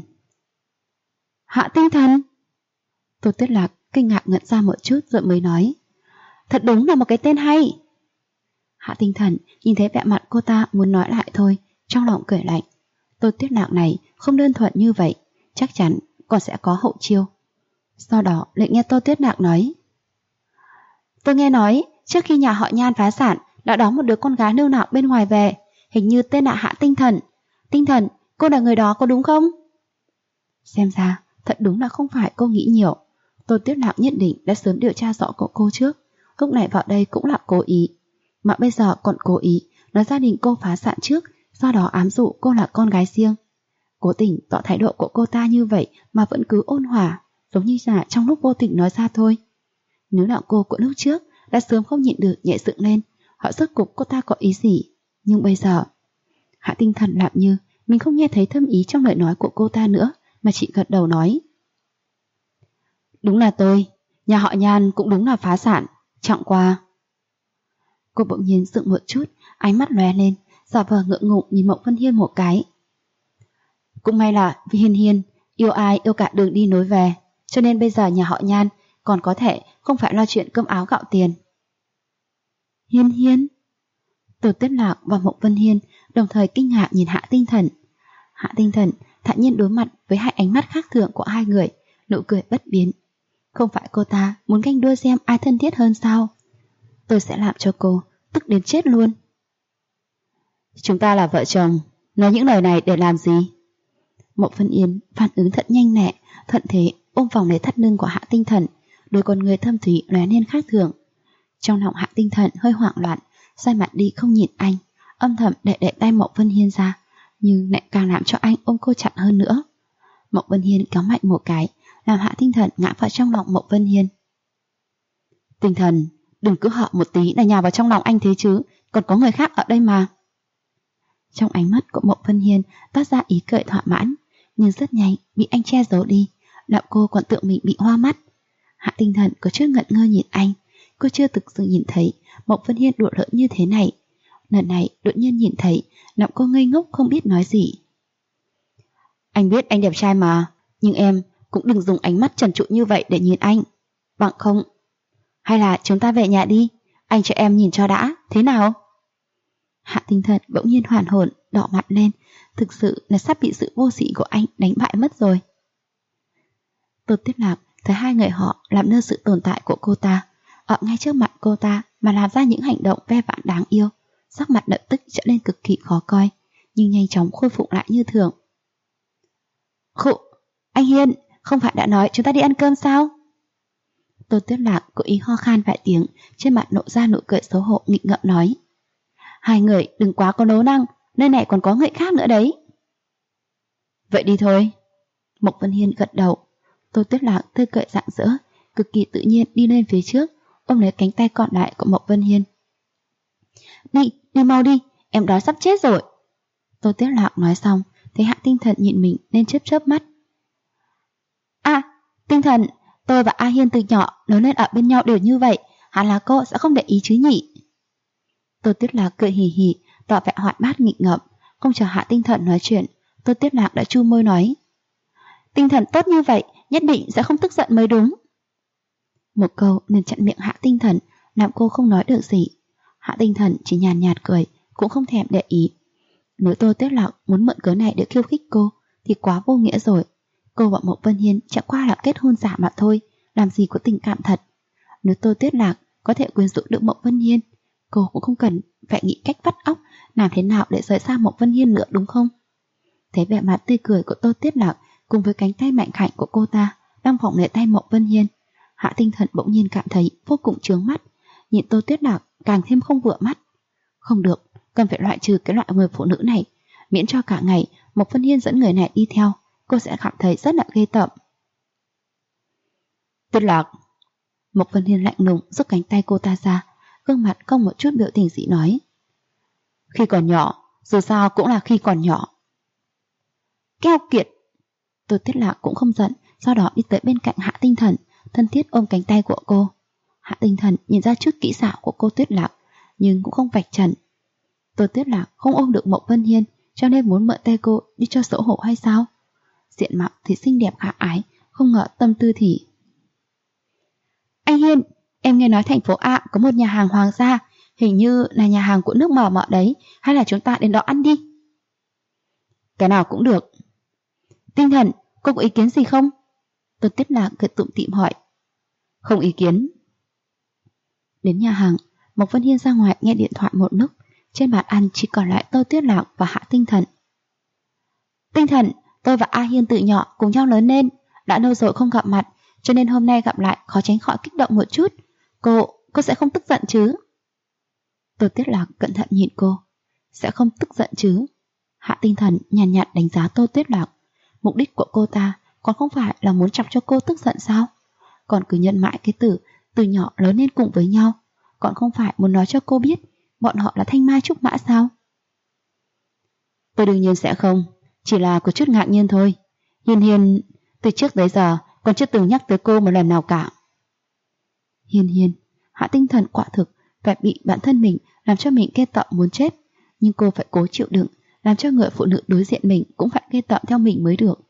Hạ Tinh Thần? Tô Tuyết Lạc kinh ngạc ngẩn ra một chút rồi mới nói. Thật đúng là một cái tên hay. Hạ Tinh Thần nhìn thấy vẻ mặt cô ta muốn nói lại thôi, trong lòng cười lạnh. Tô Tuyết Lạc này không đơn thuần như vậy, chắc chắn còn sẽ có hậu chiêu. Sau đó lại nghe Tô Tuyết Lạc nói. Tôi nghe nói trước khi nhà họ Nhan phá sản đã đón một đứa con gái nương nạo bên ngoài về, hình như tên là Hạ Tinh Thần. Tinh Thần, cô là người đó có đúng không? Xem ra thật đúng là không phải cô nghĩ nhiều. Tô Tuyết Lạc nhất định đã sớm điều tra rõ của cô trước. Lúc này vào đây cũng là cố ý, mà bây giờ còn cố ý nói gia đình cô phá sản trước, do đó ám dụ cô là con gái riêng. Cố tình tỏ thái độ của cô ta như vậy mà vẫn cứ ôn hòa, giống như là trong lúc vô tình nói ra thôi. Nếu là cô của lúc trước đã sớm không nhịn được nhảy dựng lên, họ rốt cục cô ta có ý gì. Nhưng bây giờ Hạ Tinh Thần làm như mình không nghe thấy thâm ý trong lời nói của cô ta nữa, mà chỉ gật đầu nói. Đúng là tôi, nhà họ Nhan cũng đúng là phá sản, chẳng qua. Cô bỗng nhiên dựng một chút, ánh mắt lóe lên, giả vờ ngượng ngùng nhìn Mộc Vân Hiên một cái. Cũng may là vì Hiên Hiên yêu ai yêu cả đường đi nối về, cho nên bây giờ nhà họ Nhan còn có thể không phải lo chuyện cơm áo gạo tiền. Hiên Hiên? Tô Tuyết Lạc và Mộc Vân Hiên đồng thời kinh ngạc nhìn Hạ Tinh Thần. Hạ Tinh Thần thản nhiên đối mặt với hai ánh mắt khác thường của hai người, nụ cười bất biến. Không phải cô ta muốn ganh đua xem ai thân thiết hơn sao? Tôi sẽ làm cho cô tức đến chết luôn. Chúng ta là vợ chồng, nói những lời này để làm gì? Mộc Vân Yên phản ứng thật nhanh nhẹ, thuận thế ôm vòng lấy thắt lưng của Hạ Tinh Thần, đôi con người thâm thúy lóe lên khác thường. Trong lòng Hạ Tinh Thần hơi hoảng loạn, xoay mặt đi không nhìn anh, âm thầm đẩy tay Mộc Vân Hiên ra, nhưng lại càng làm cho anh ôm cô chặt hơn nữa. Mộc Vân Hiên kéo mạnh một cái, làm Hạ Tinh Thần ngã vào trong lòng Mộc Vân Hiên. Tinh Thần, đừng cứ họ một tí là nhào vào trong lòng anh thế chứ, còn có người khác ở đây mà. Trong ánh mắt của Mộc Vân Hiên toát ra ý cười thỏa mãn, nhưng rất nhanh bị anh che giấu đi, làm cô còn tưởng mình bị hoa mắt. Hạ Tinh Thần có chút ngẩn ngơ nhìn anh, cô chưa thực sự nhìn thấy Mộc Vân Hiên đùa giỡn như thế này. Lần này đột nhiên nhìn thấy, làm cô ngây ngốc không biết nói gì. Anh biết anh đẹp trai mà, nhưng em cũng đừng dùng ánh mắt trần trụi như vậy để nhìn anh. Bằng không, hay là chúng ta về nhà đi, anh cho em nhìn cho đã, thế nào? Hạ Tinh Thần bỗng nhiên hoàn hồn, đỏ mặt lên, thực sự là sắp bị sự vô sỉ của anh đánh bại mất rồi. Tô Tuyết Lạc thấy hai người họ làm nơi sự tồn tại của cô ta, ở ngay trước mặt cô ta mà làm ra những hành động ve vãn đáng yêu, sắc mặt lập tức trở nên cực kỳ khó coi, nhưng nhanh chóng khôi phục lại như thường. Khụ, anh Hiên, không phải đã nói chúng ta đi ăn cơm sao? Tô Tuyết Lạc cố ý ho khan vài tiếng, trên mặt lộ ra nụ cười xấu hổ nghịch ngợm nói. Hai người đừng quá có nấu năng, nơi này còn có người khác nữa đấy. Vậy đi thôi. Mộc Vân Hiên gật đầu. Tô Tuyết Lạc tươi cười rạng rỡ, cực kỳ tự nhiên đi lên phía trước, ôm lấy cánh tay còn lại của Mộc Vân Hiên. Đi mau đi, em đói sắp chết rồi. Tô Tuyết Lạc nói xong, thấy Hạ Tinh Thần nhìn mình nên chớp chớp mắt. Tinh Thần, tôi và A Hiên từ nhỏ lớn lên ở bên nhau đều như vậy, hẳn là cô sẽ không để ý chứ nhỉ? Tô Tuyết Lạc cười hì hì, tỏ vẻ hoạt bát nghịch ngợm, không chờ Hạ Tinh Thần nói chuyện, Tô Tuyết Lạc đã chu môi nói. Tinh Thần tốt như vậy, nhất định sẽ không tức giận mới đúng. Một câu nên chặn miệng Hạ Tinh Thần, làm cô không nói được gì. Hạ Tinh Thần chỉ nhàn nhạt cười, cũng không thèm để ý. Nếu Tô Tuyết Lạc muốn mượn cớ này để khiêu khích cô, thì quá vô nghĩa rồi. Cô và Mộc Vân Hiên chẳng qua là kết hôn giả mà thôi, làm gì có tình cảm thật. Nếu Tô Tuyết Lạc có thể quyến rũ được Mộc Vân Hiên, cô cũng không cần phải nghĩ cách vắt óc làm thế nào để rời xa Mộc Vân Hiên nữa, đúng không? Thấy vẻ mặt tươi cười của Tô Tuyết Lạc cùng với cánh tay mạnh khảnh của cô ta đang vòng lấy tay Mộc Vân Hiên, Hạ Tinh Thần bỗng nhiên cảm thấy vô cùng chướng mắt, nhìn Tô Tuyết Lạc càng thêm không vừa mắt. Không được, cần phải loại trừ cái loại người phụ nữ này, miễn cho cả ngày Mộc Vân Hiên dẫn người này đi theo, cô sẽ cảm thấy rất là ghê tởm. Tuyết Lạc. Mộc Vân Hiên lạnh lùng rút cánh tay cô ta ra, gương mặt không một chút biểu tình gì nói. Khi còn nhỏ, dù sao cũng là khi còn nhỏ. Keo kiệt. Tô Tuyết Lạc cũng không giận, sau đó đi tới bên cạnh Hạ Tinh Thần, thân thiết ôm cánh tay của cô. Hạ Tinh Thần nhìn ra chút kỹ xảo của cô Tuyết Lạc, nhưng cũng không vạch trần. Tô Tuyết Lạc không ôm được Mộc Vân Hiên, cho nên muốn mượn tay cô đi cho xấu hổ hay sao? Diện mạo thì xinh đẹp khả ái, không ngờ tâm tư thì... Anh Hiên, em nghe nói thành phố A có một nhà hàng hoàng gia, hình như là nhà hàng của nước mỏ mọ đấy, hay là chúng ta đến đó ăn đi? Cái nào cũng được. Tinh Thần, cô có ý kiến gì không? Tô Tuyết Lạc cười tủm tỉm hỏi. Không ý kiến. Đến nhà hàng, Mộc Vân Hiên ra ngoài nghe điện thoại một lúc, trên bàn ăn chỉ còn lại Tô Tuyết Lạc và Hạ Tinh Thần. Tinh Thần, tôi và A Hiên từ nhỏ cùng nhau lớn lên, đã lâu rồi không gặp mặt, cho nên hôm nay gặp lại khó tránh khỏi kích động một chút. Cô sẽ không tức giận chứ? Tô Tuyết Lạc cẩn thận nhìn cô. Sẽ không tức giận chứ? Hạ Tinh Thần nhàn nhạt đánh giá Tô Tuyết Lạc. Mục đích của cô ta còn không phải là muốn chọc cho cô tức giận sao? Còn cứ nhận mãi cái từ nhỏ lớn lên cùng với nhau, còn không phải muốn nói cho cô biết bọn họ là thanh mai trúc mã sao? Tôi đương nhiên sẽ không, chỉ là có chút ngạc nhiên thôi. Hiên từ trước tới giờ còn chưa từng nhắc tới cô một lần nào cả. Hiên, Hạ Tinh Thần quả thực phải bị bản thân mình làm cho mình ghê tởm muốn chết, nhưng cô phải cố chịu đựng, làm cho người phụ nữ đối diện mình cũng phải ghê tởm theo mình mới được.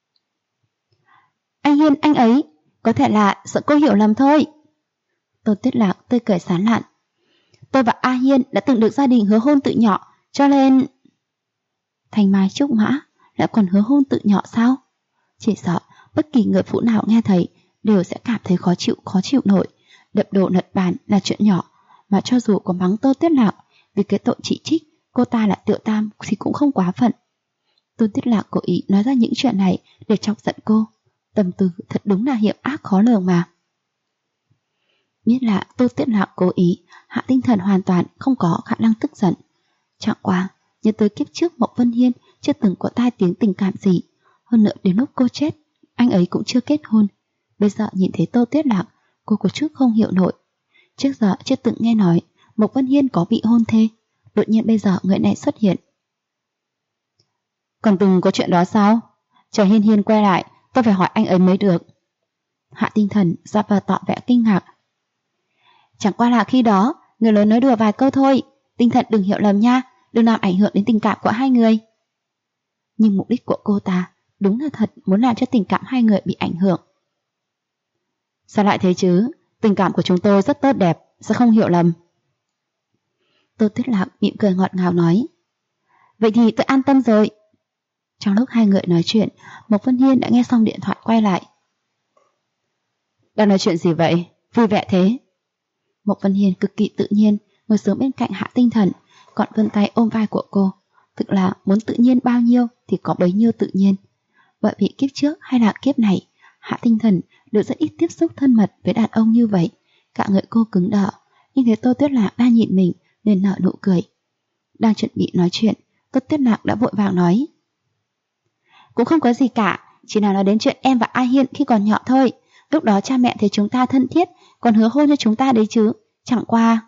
Anh Hiên, anh ấy có thể là sợ cô hiểu lầm thôi. Tô Tuyết Lạc tươi cười sán lạn. Tôi và A Hiên đã từng được gia đình hứa hôn từ nhỏ, cho nên... Thanh mai trúc mã lại còn hứa hôn từ nhỏ sao? Chỉ sợ bất kỳ người phụ nào nghe thấy đều sẽ cảm thấy khó chịu nổi. Đập đổ lật bàn là chuyện nhỏ, mà cho dù có mắng Tô Tuyết Lạc vì cái tội chỉ trích cô ta là tiểu tam thì cũng không quá phận. Tô Tuyết Lạc cố ý nói ra những chuyện này để chọc giận cô. Tâm tư thật đúng là hiểm ác khó lường mà. Biết là Tô Tuyết Lạc cố ý, Hạ Tinh Thần hoàn toàn không có khả năng tức giận. Chẳng qua nhớ tới kiếp trước Mộc Vân Hiên chưa từng có tai tiếng tình cảm gì. Hơn nữa đến lúc cô chết, anh ấy cũng chưa kết hôn. Bây giờ nhìn thấy Tô Tuyết Lạc, cô có chút không hiểu nổi. Trước giờ chưa từng nghe nói Mộc Vân Hiên có bị hôn thê, đột nhiên bây giờ người này xuất hiện. Còn từng có chuyện đó sao? Chờ Hiên quay lại, tôi phải hỏi anh ấy mới được. Hạ Tinh Thần ra vào tỏ vẻ kinh ngạc. Chẳng qua là khi đó người lớn nói đùa vài câu thôi, Tinh Thần đừng hiểu lầm nha, đừng làm ảnh hưởng đến tình cảm của hai người. Nhưng mục đích của cô ta đúng là thật muốn làm cho tình cảm hai người bị ảnh hưởng. Sao lại thế chứ? Tình cảm của chúng tôi rất tốt đẹp, sẽ không hiểu lầm. Tô Tuyết Lạc mỉm cười ngọt ngào nói. Vậy thì tôi an tâm rồi. Trong lúc hai người nói chuyện, Mộc Vân Hiên đã nghe xong điện thoại quay lại. Đang nói chuyện gì vậy? Vui vẻ thế. Mộc Vân Hiên cực kỳ tự nhiên ngồi xuống bên cạnh Hạ Tinh Thần, còn vươn tay ôm vai của cô. Thực là muốn tự nhiên bao nhiêu thì có bấy nhiêu tự nhiên. Bởi vì kiếp trước hay là kiếp này, Hạ Tinh Thần được rất ít tiếp xúc thân mật với đàn ông như vậy. Cả người cô cứng đờ, nhưng thấy Tô Tuyết Lạc đang nhìn mình nên nở nụ cười. Đang chuẩn bị nói chuyện, Tô Tuyết Lạc đã vội vàng nói: cũng không có gì cả, chỉ là nói đến chuyện em và A Hiên khi còn nhỏ thôi. Lúc đó cha mẹ thấy chúng ta thân thiết, còn hứa hôn cho chúng ta đấy chứ. Chẳng qua.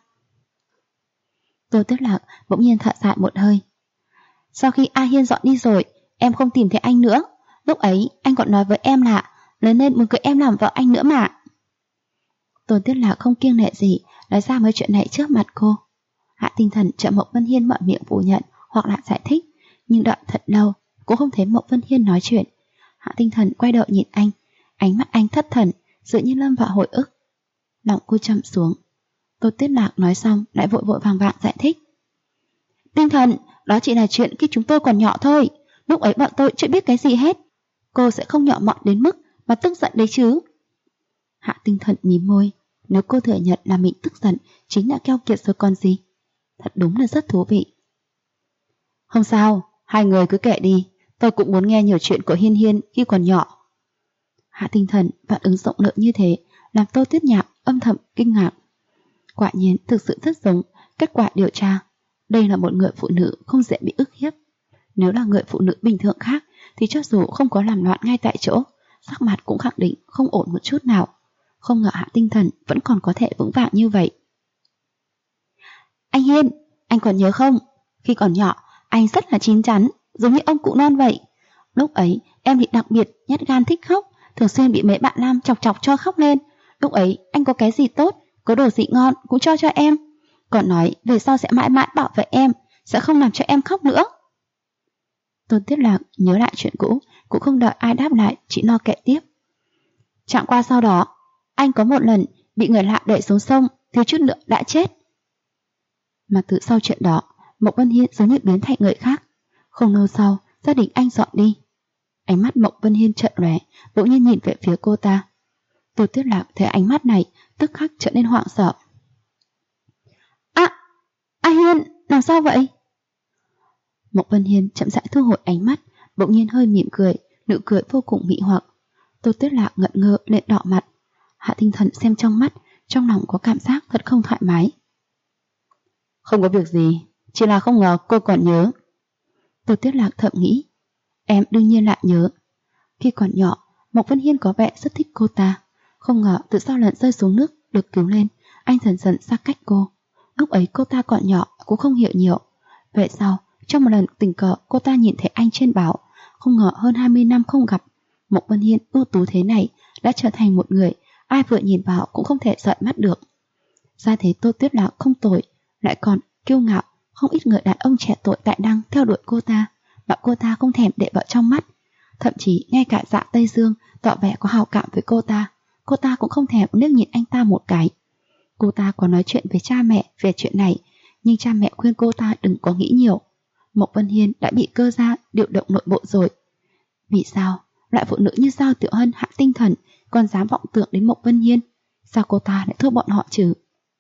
Tô Tuyết Lạc bỗng nhiên thở dài một hơi. Sau khi A Hiên dọn đi rồi, em không tìm thấy anh nữa. Lúc ấy anh còn nói với em là lớn lên muốn cưới em làm vợ anh nữa mà. Tô Tuyết Lạc không kiêng nể gì nói ra mấy chuyện này trước mặt cô. Hạ Tinh Thần trợ Mộc Vân Hiên mở miệng phủ nhận hoặc là giải thích, nhưng đợi thật lâu cũng không thấy Mộc Vân Hiên nói chuyện. Hạ Tinh Thần quay đầu nhìn anh, ánh mắt anh thất thần, dường như lâm vào hồi ức. Lòng cô chậm xuống. Tô Tuyết Lạc nói xong lại vội vội vàng vàng giải thích. Tinh Thần, đó chỉ là chuyện khi chúng tôi còn nhỏ thôi. Lúc ấy bọn tôi chưa biết cái gì hết. Cô sẽ không nhỏ mọn đến mức mà tức giận đấy chứ. Hạ Tinh Thần mím môi. Nếu cô thừa nhận là mình tức giận chính là keo kiệt rồi còn gì. Thật đúng là rất thú vị. Không sao, hai người cứ kệ đi. Tôi cũng muốn nghe nhiều chuyện của Hiên Hiên khi còn nhỏ. Hạ Tinh Thần phản ứng rộng lượng như thế làm Tô Tuyết Nhạc âm thầm kinh ngạc. Quả nhiên thực sự rất giống kết quả điều tra. Đây là một người phụ nữ không dễ bị ức hiếp. Nếu là người phụ nữ bình thường khác thì cho dù không có làm loạn ngay tại chỗ, sắc mặt cũng khẳng định không ổn một chút nào. Không ngờ Hạ Tinh Thần vẫn còn có thể vững vàng như vậy. Anh Hiên, anh còn nhớ không? Khi còn nhỏ, anh rất là chín chắn, giống như ông cụ non vậy. Lúc ấy, em bị đặc biệt nhát gan thích khóc, thường xuyên bị mấy bạn nam chọc chọc cho khóc lên. Lúc ấy, anh có cái gì tốt, có đồ gì ngon cũng cho em. Còn nói về sau sẽ mãi mãi bảo vệ em, sẽ không làm cho em khóc nữa. Tôn Tuyết Lạc nhớ lại chuyện cũ, cũng không đợi ai đáp lại, chỉ lo kệ tiếp. Chẳng qua sau đó, anh có một lần bị người lạ đẩy xuống sông, thiếu chút nữa đã chết. Mà từ sau chuyện đó, Mộc Vân Hiên giống như biến thành người khác. Không lâu sau, gia đình anh dọn đi. Ánh mắt Mộc Vân Hiên trợn lóe, bỗng nhiên nhìn về phía cô ta. Tô Tuyết Lạc thấy ánh mắt này, tức khắc trở nên hoảng sợ. A Hiên, làm sao vậy? Mộc Vân Hiên chậm rãi thu hồi ánh mắt, bỗng nhiên hơi mỉm cười, nụ cười vô cùng mị hoặc. Tô Tuyết Lạc ngẩn ngơ lên đỏ mặt. Hạ Tinh Thần xem trong mắt, trong lòng có cảm giác thật không thoải mái. Không có việc gì, chỉ là không ngờ cô còn nhớ. Tô Tuyết Lạc thầm nghĩ, em đương nhiên lại nhớ. Khi còn nhỏ, Mộc Vân Hiên có vẻ rất thích cô ta. Không ngờ từ sau lần rơi xuống nước được cứu lên, anh dần dần xa cách cô. Lúc ấy cô ta còn nhỏ cũng không hiểu nhiều. Vậy sao, trong một lần tình cờ cô ta nhìn thấy anh trên báo, không ngờ hơn 20 năm không gặp, Mộc Vân Hiên ưu tú thế này đã trở thành một người ai vừa nhìn vào cũng không thể rời mắt được. Ra thế Tô Tuyết Lạc không tồi, lại còn kiêu ngạo, không ít người đàn ông trẻ tuổi đại năng theo đuổi cô ta, mà cô ta không thèm để vào trong mắt. Thậm chí ngay cả Dạ Tây Dương tỏ vẻ có hào cảm với cô ta cũng không thèm liếc nhìn anh ta một cái. Cô ta có nói chuyện với cha mẹ về chuyện này, nhưng cha mẹ khuyên cô ta đừng có nghĩ nhiều. Mộc Vân Hiên đã bị cơ gia điều động nội bộ rồi. Vì sao loại phụ nữ như Giao Tiểu Hân, Hạ Tinh Thần còn dám vọng tưởng đến Mộc Vân Hiên? Sao cô ta lại thua bọn họ chứ?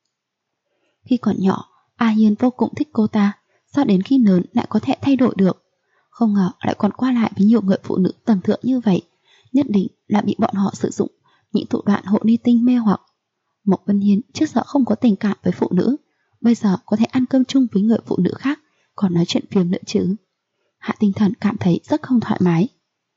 Khi còn nhỏ, A Hiên vô cùng thích cô ta, sao đến khi lớn lại có thể thay đổi được? Không ngờ lại còn qua lại với nhiều người phụ nữ tầm thượng như vậy, nhất định là bị bọn họ sử dụng những thủ đoạn hộ ni tinh mê hoặc. Mộc Vân Hiên trước giờ không có tình cảm với phụ nữ, bây giờ có thể ăn cơm chung với người phụ nữ khác, còn nói chuyện phiếm nữa chứ. Hạ Tinh Thần cảm thấy rất không thoải mái.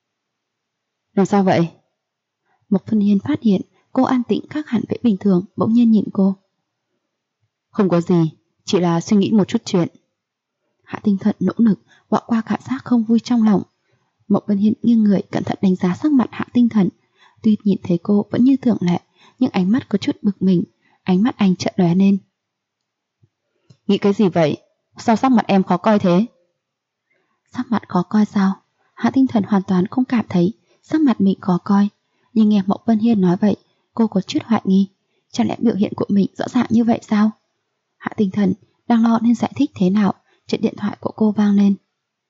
Làm sao vậy? Mộc Vân Hiên phát hiện cô an tĩnh khác hẳn với bình thường, bỗng nhiên nhìn cô. Không có gì, chỉ là suy nghĩ một chút chuyện. Hạ Tinh Thần nỗ lực bỏ qua cảm giác không vui trong lòng. Mộc Vân Hiên nghiêng người cẩn thận đánh giá sắc mặt Hạ Tinh Thần. Tuy nhìn thấy cô vẫn như thường lệ, nhưng ánh mắt có chút bực mình, ánh mắt anh chợt lóe lên. Nghĩ cái gì vậy? Sao sắc mặt em khó coi thế? Sắc mặt khó coi sao? Hạ Tinh Thần hoàn toàn không cảm thấy sắc mặt mình khó coi, nhưng nghe Mộc Vân Hiên nói vậy, cô có chút hoài nghi. Chẳng lẽ biểu hiện của mình rõ ràng như vậy sao? Hạ Tinh Thần đang lo nên giải thích thế nào, chiếc điện thoại của cô vang lên.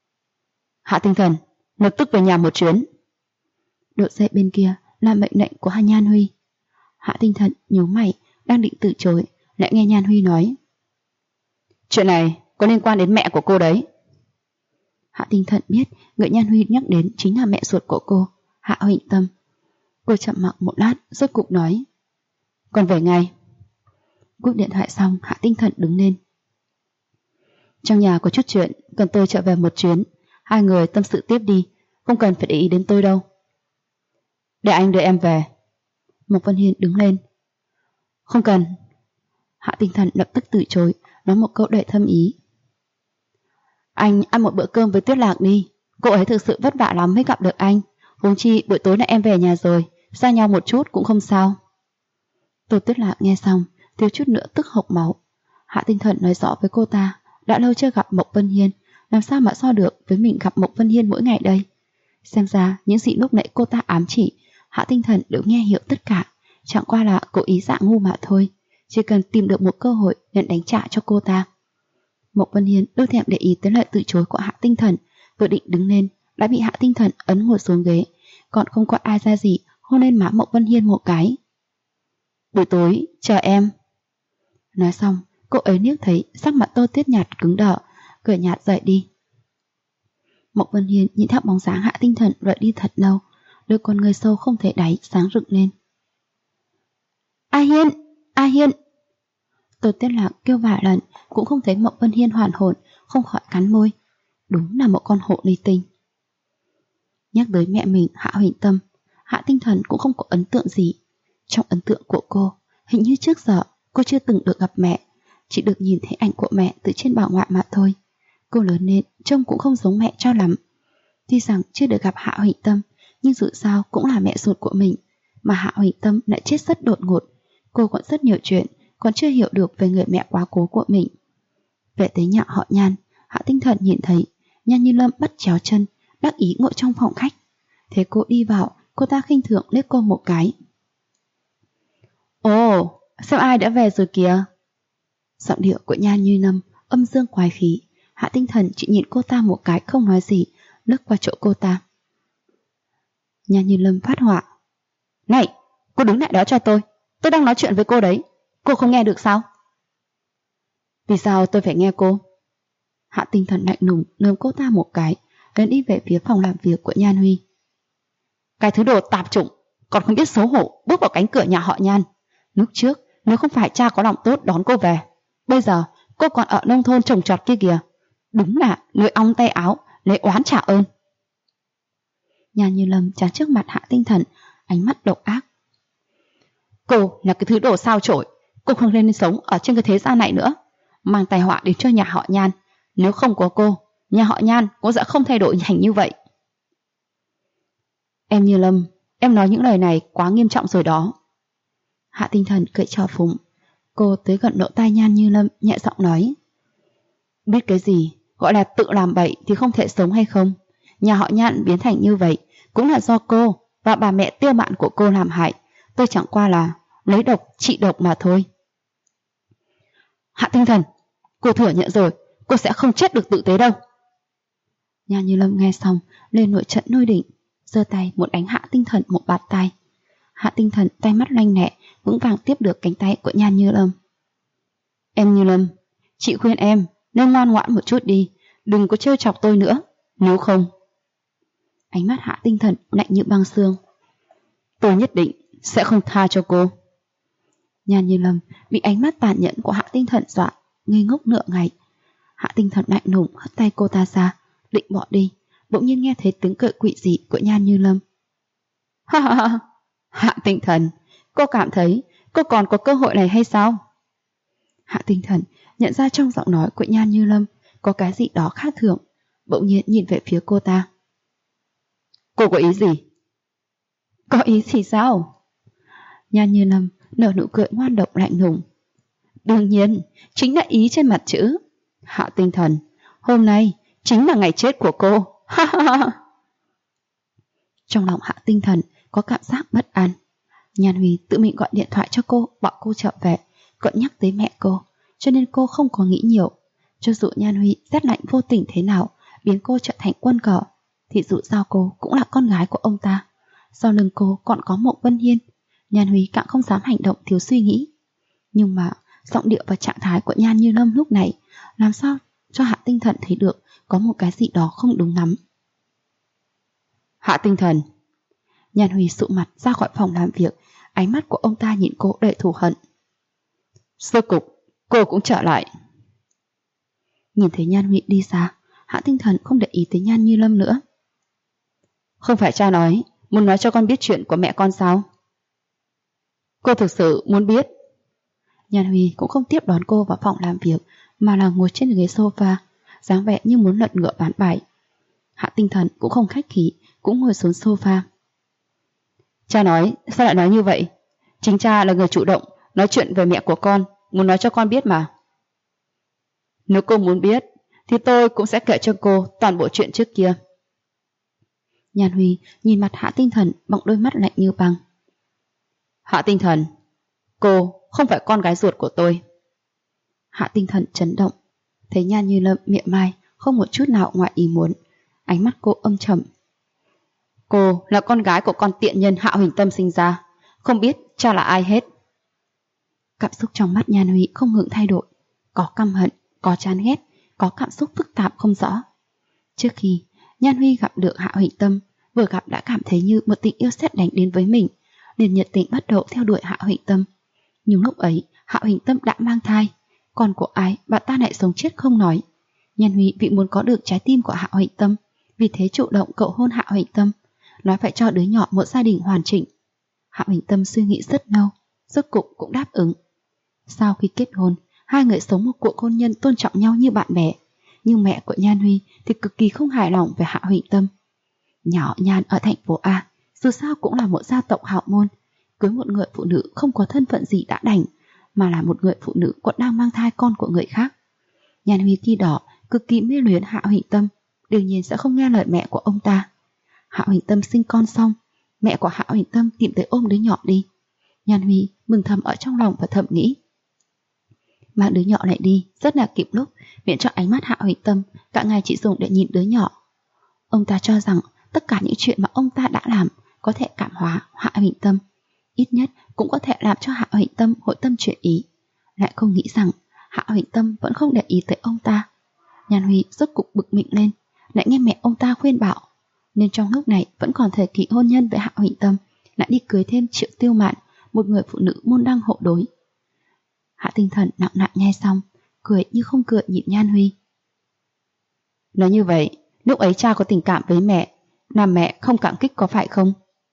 Hạ Tinh Thần, lập tức về nhà một chuyến. Đội dây bên kia là mệnh lệnh của Hà Nhan Huy. Hạ Tinh Thần nhíu mày, đang định từ chối, lại nghe Nhan Huy nói: chuyện này có liên quan đến mẹ của cô đấy. Hạ Tinh Thần biết người Nhan Huy nhắc đến chính là mẹ ruột của cô, Hạ Huỳnh Tâm. Cô chậm mặc một lát, rốt cục nói: con về ngay. Cúp điện thoại xong, Hạ Tinh Thần đứng lên. Trong nhà có chút chuyện, cần tôi trở về một chuyến. Hai người tâm sự tiếp đi, không cần phải để ý đến tôi đâu. Để anh đưa em về. Mộc Vân Hiên đứng lên. Không cần. Hạ Tinh Thần lập tức từ chối, nói một câu đầy thâm ý. Anh ăn một bữa cơm với Tuyết Lạc đi. Cô ấy thực sự vất vả lắm mới gặp được anh. Huống chi buổi tối này em về nhà rồi, xa nhau một chút cũng không sao. Tô Tuyết Lạc nghe xong, thiếu chút nữa tức hộc máu. Hạ Tinh Thần nói rõ với cô ta, đã lâu chưa gặp Mộc Vân Hiên, làm sao mà so được với mình gặp Mộc Vân Hiên mỗi ngày đây. Xem ra những gì lúc nãy cô ta ám chỉ, Hạ Tinh Thần đều nghe hiểu tất cả, chẳng qua là cố ý giả ngu mà thôi, chỉ cần tìm được một cơ hội nên đánh trả cho cô ta. Mộc Vân Hiên đâu thèm để ý tới lời từ chối của Hạ Tinh Thần, vừa định đứng lên đã bị Hạ Tinh Thần ấn ngồi xuống ghế, còn không có ai ra gì hôn lên má Mộc Vân Hiên một cái. Buổi tối chờ em. Nói xong, cô ấy liếc thấy sắc mặt Tô Tuyết Nhạt cứng đờ, cười nhạt rời đi. Mộc Vân Hiên nhìn theo bóng dáng Hạ Tinh Thần rời đi thật lâu, đôi con người sâu không thể đáy sáng rực lên. A Hiên, A Hiên. Tô Tuyết Lạc kêu vài lần cũng không thấy Mộc Vân Hiên hoàn hồn, không khỏi cắn môi. Đúng là một con hộ ly tinh. Nhắc tới mẹ mình Hạ Huỳnh Tâm, Hạ Tinh Thần cũng không có ấn tượng gì. Trong ấn tượng của cô, hình như trước giờ cô chưa từng được gặp mẹ, chỉ được nhìn thấy ảnh của mẹ từ trên bảo ngoại mà thôi. Cô lớn lên trông cũng không giống mẹ cho lắm. Tuy rằng chưa được gặp Hạ Huỳnh Tâm, nhưng dù sao cũng là mẹ ruột của mình, mà Hạ Huỳnh Tâm lại chết rất đột ngột. Cô còn rất nhiều chuyện còn chưa hiểu được về người mẹ quá cố của mình. Về tới nhà họ Nhan, Hạ Tinh Thần nhìn thấy Nhan Như Lâm bắt chéo chân, đắc ý ngồi trong phòng khách. Thế cô đi vào, cô ta khinh thường liếc cô một cái. Ồ, sao ai đã về rồi kìa? Giọng điệu của Nhan Như Lâm âm dương quái khí. Hạ Tinh Thần chỉ nhìn cô ta một cái không nói gì, lướt qua chỗ cô ta. Nhan Như Lâm phát họa. Này, cô đứng lại đó cho tôi đang nói chuyện với cô đấy, cô không nghe được sao? Vì sao tôi phải nghe cô? Hạ Tinh Thần lạnh lùng lườm cô ta một cái, đến đi về phía phòng làm việc của Nhan Huy. Cái thứ đồ tạp chủng, còn không biết xấu hổ bước vào cánh cửa nhà họ Nhan. Lúc trước nếu không phải cha có lòng tốt đón cô về, bây giờ cô còn ở nông thôn trồng trọt kia kìa. Đúng là lưỡi ong tay áo, lấy oán trả ơn. Nhan Như Lâm chắn trước mặt Hạ Tinh Thần, ánh mắt độc ác. Cô là cái thứ đồ sao chổi, cô không nên sống ở trên cái thế gian này nữa, mang tai họa đến cho nhà họ Nhan. Nếu không có cô, nhà họ Nhan cũng sẽ không thay đổi thành như vậy. Em Như Lâm, em nói những lời này quá nghiêm trọng rồi đó. Hạ Tinh Thần cười trò phúng. Cô tới gần lỗ tai Nhan Như Lâm, nhẹ giọng nói. Biết cái gì gọi là tự làm bậy thì không thể sống hay không? Nhà họ Nhan biến thành như vậy cũng là do cô và bà mẹ tiêu mạn của cô làm hại. Tôi chẳng qua là lấy độc trị độc mà thôi. Hạ Tinh Thần, cô thừa nhận rồi, cô sẽ không chết được tử tế đâu. Nhan Như Lâm nghe xong lên nổi trận nôi đỉnh, giơ tay muốn đánh Hạ Tinh Thần một bạt tay. Hạ Tinh Thần tay mắt lanh lẹ, vững vàng tiếp được cánh tay của Nhan Như Lâm. Em Như Lâm, chị khuyên em nên ngoan ngoãn một chút đi, đừng có trêu chọc tôi nữa, nếu không. Ánh mắt Hạ Tinh Thần lạnh như băng xương. Tôi nhất định sẽ không tha cho cô. Nhan Như Lâm bị ánh mắt tàn nhẫn của Hạ Tinh Thần dọa, ngây ngốc nửa ngày. Hạ Tinh Thần lạnh lùng hất tay cô ta ra, định bỏ đi, bỗng nhiên nghe thấy tiếng cười quỷ dị của Nhan Như Lâm. Ha ha ha, Hạ Tinh Thần, cô cảm thấy cô còn có cơ hội này hay sao? Hạ Tinh Thần nhận ra trong giọng nói của Nhan Như Lâm có cái gì đó khác thường, bỗng nhiên nhìn về phía cô ta. Cô có ý gì? Có ý gì sao? Nhan Như Lâm nở nụ cười ngoan độc lạnh lùng. Đương nhiên, chính là ý trên mặt chữ. Hạ Tinh Thần, hôm nay chính là ngày chết của cô. Ha ha ha. Trong lòng Hạ Tinh Thần có cảm giác bất an. Nhan Huy tự mình gọi điện thoại cho cô, bảo cô trở về, còn nhắc tới mẹ cô, cho nên cô không có nghĩ nhiều. Cho dù Nhan Huy rét lạnh vô tình thế nào, biến cô trở thành quân cờ, thì dù sao cô cũng là con gái của ông ta. Sau lưng cô còn có Mộc Vân Hiên, Nhan Huy càng không dám hành động thiếu suy nghĩ. Nhưng mà giọng điệu và trạng thái của Nhan Như Lâm lúc này làm sao cho Hạ Tinh Thần thấy được có một cái gì đó không đúng lắm. Hạ Tinh Thần. Nhan Huy sụ mặt ra khỏi phòng làm việc, ánh mắt của ông ta nhìn cô đầy thù hận. Rốt cục, cô cũng trở lại. Nhìn thấy Nhan Huy đi xa, Hạ Tinh Thần không để ý tới Nhan Như Lâm nữa. Không phải cha nói, muốn nói cho con biết chuyện của mẹ con sao? Cô thực sự muốn biết? Nhan Huy cũng không tiếp đón cô vào phòng làm việc, mà là ngồi trên ghế sofa, dáng vẻ như muốn lật ngựa bán bài. Hạ Tinh Thần cũng không khách khí, cũng ngồi xuống sofa. Cha nói, sao lại nói như vậy? Chính cha là người chủ động nói chuyện về mẹ của con, muốn nói cho con biết mà. Nếu cô muốn biết, thì tôi cũng sẽ kể cho cô toàn bộ chuyện trước kia. Nhan Huy nhìn mặt Hạ Tinh Thần bằng đôi mắt lạnh như băng. Hạ Tinh Thần, cô không phải con gái ruột của tôi. Hạ Tinh Thần chấn động, thấy Nhan Như Lâm miệng mai không một chút nào ngoài ý muốn, ánh mắt cô âm trầm. Cô là con gái của con tiện nhân Hạ Huỳnh Tâm sinh ra, không biết cha là ai hết. Cảm xúc trong mắt Nhan Huy không ngừng thay đổi, có căm hận, có chán ghét, có cảm xúc phức tạp không rõ. Trước khi Nhan Huy gặp được Hạ Huỳnh Tâm, vừa gặp đã cảm thấy như một tình yêu sét đánh đến với mình, liền nhiệt tình bắt đầu theo đuổi Hạ Huỳnh Tâm. Nhưng lúc ấy Hạ Huỳnh Tâm đã mang thai, con của ai bà ta lại sống chết không nói. Nhan Huy vì muốn có được trái tim của Hạ Huỳnh Tâm, vì thế chủ động cầu hôn Hạ Huỳnh Tâm, nói phải cho đứa nhỏ một gia đình hoàn chỉnh. Hạ Huỳnh Tâm suy nghĩ rất lâu, rốt cục cũng đáp ứng. Sau khi kết hôn, hai người sống một cuộc hôn nhân tôn trọng nhau như bạn bè. Nhưng mẹ của Nhan Huy thì cực kỳ không hài lòng về Hạ Huỳnh Tâm. Nhỏ Nhan ở thành phố A, dù sao cũng là một gia tộc hào môn, cưới một người phụ nữ không có thân phận gì đã đành, mà là một người phụ nữ còn đang mang thai con của người khác. Nhan Huy khi đó cực kỳ mê luyến Hạ Huỳnh Tâm, đương nhiên sẽ không nghe lời mẹ của ông ta. Hạ Huỳnh Tâm sinh con xong, mẹ của Hạ Huỳnh Tâm tìm tới ôm đứa nhỏ đi. Nhan Huy mừng thầm ở trong lòng và thầm nghĩ, mang đứa nhỏ lại đi rất là kịp lúc, miễn cho ánh mắt Hạ Huỳnh Tâm cả ngày chỉ dùng để nhìn đứa nhỏ. Ông ta cho rằng tất cả những chuyện mà ông ta đã làm có thể cảm hóa Hạ Huỳnh Tâm, ít nhất cũng có thể làm cho Hạ Huỳnh Tâm hội tâm chuyển ý. Lại không nghĩ rằng Hạ Huỳnh Tâm vẫn không để ý tới ông ta. Nhan Huy rốt cục bực mình lên, lại nghe mẹ ông ta khuyên bảo, nên trong lúc này vẫn còn thời kỳ hôn nhân với Hạ Huỳnh Tâm, lại đi cưới thêm Triệu Tiêu Mạn, một người phụ nữ môn đăng hộ đối. Hạ Tinh Thần nặng nặng nghe xong, cười như không cười nhìn Nhan Huy. Nói như vậy, lúc ấy cha có tình cảm với mẹ, làm mẹ không cảm kích có phải không?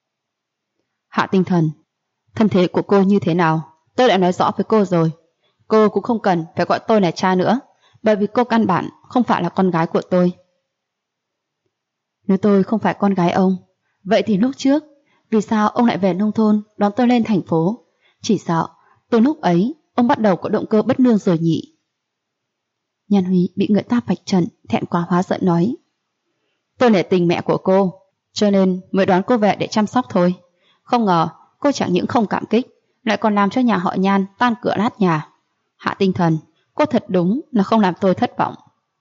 Hạ Tinh Thần, thân thế của cô như thế nào, tôi đã nói rõ với cô rồi. Cô cũng không cần phải gọi tôi là cha nữa, bởi vì cô căn bản không phải là con gái của tôi. Nếu tôi không phải con gái ông, vậy thì lúc trước, vì sao ông lại về nông thôn đón tôi lên thành phố? Chỉ sợ, từ lúc ấy, ông bắt đầu có động cơ bất lương rồi nhỉ? Nhan Huy bị người ta vạch trần, thẹn quá hóa giận nói. Tôi nể tình mẹ của cô, cho nên mới đón cô về để chăm sóc thôi. Không ngờ, cô chẳng những không cảm kích, lại còn làm cho nhà họ Nhan tan cửa nát nhà. Hạ Tinh Thần, cô thật đúng là không làm tôi thất vọng.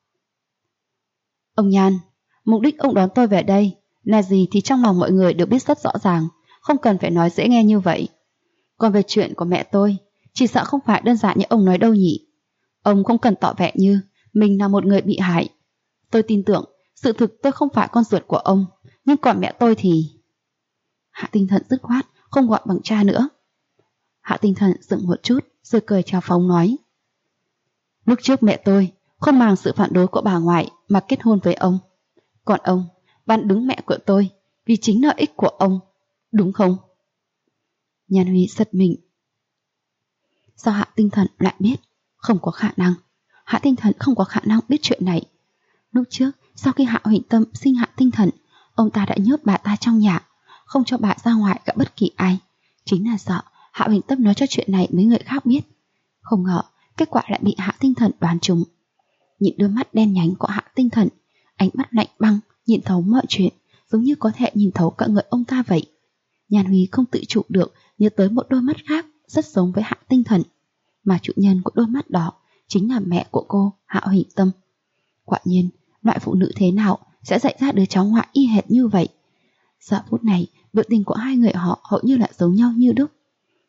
Ông Nhan, mục đích ông đón tôi về đây là gì thì trong lòng mọi người đều biết rất rõ ràng, không cần phải nói dễ nghe như vậy. Còn về chuyện của mẹ tôi, chỉ sợ không phải đơn giản như ông nói đâu nhỉ. Ông không cần tỏ vẻ như mình là một người bị hại. Tôi tin tưởng sự thực tôi không phải con ruột của ông, nhưng còn mẹ tôi thì... Hạ Tinh Thần dứt khoát không gọi bằng cha nữa. Hạ Tinh Thần dừng một chút rồi cười chào phóng nói. Lúc trước mẹ tôi không màng sự phản đối của bà ngoại mà kết hôn với ông. Còn ông bán đứng mẹ của tôi vì chính lợi ích của ông, đúng không? Nhan Huy giật mình. Sao Hạ Tinh Thần lại biết? Không có khả năng. Hạ Tinh Thần không có khả năng biết chuyện này. Lúc trước, sau khi Hạ Huỳnh Tâm sinh Hạ Tinh Thần, ông ta đã nhốt bà ta trong nhà, không cho bà ra ngoài gặp bất kỳ ai. Chính là sợ Hạ Huỳnh Tâm nói cho chuyện này mấy người khác biết. Không ngờ, kết quả lại bị Hạ Tinh Thần đoán trúng. Nhìn đôi mắt đen nhánh của Hạ Tinh Thần, ánh mắt lạnh băng, nhìn thấu mọi chuyện, giống như có thể nhìn thấu cả người ông ta vậy. Nhan Huy không tự chủ được nhớ tới một đôi mắt khác rất giống với Hạ Tinh Thần, mà chủ nhân của đôi mắt đó chính là mẹ của cô, Hạ Huỳnh Tâm. Quả nhiên, loại phụ nữ thế nào sẽ dạy ra đứa cháu ngoại y hệt như vậy? Giờ phút này, biểu tình của hai người họ hầu như là giống nhau như đúc.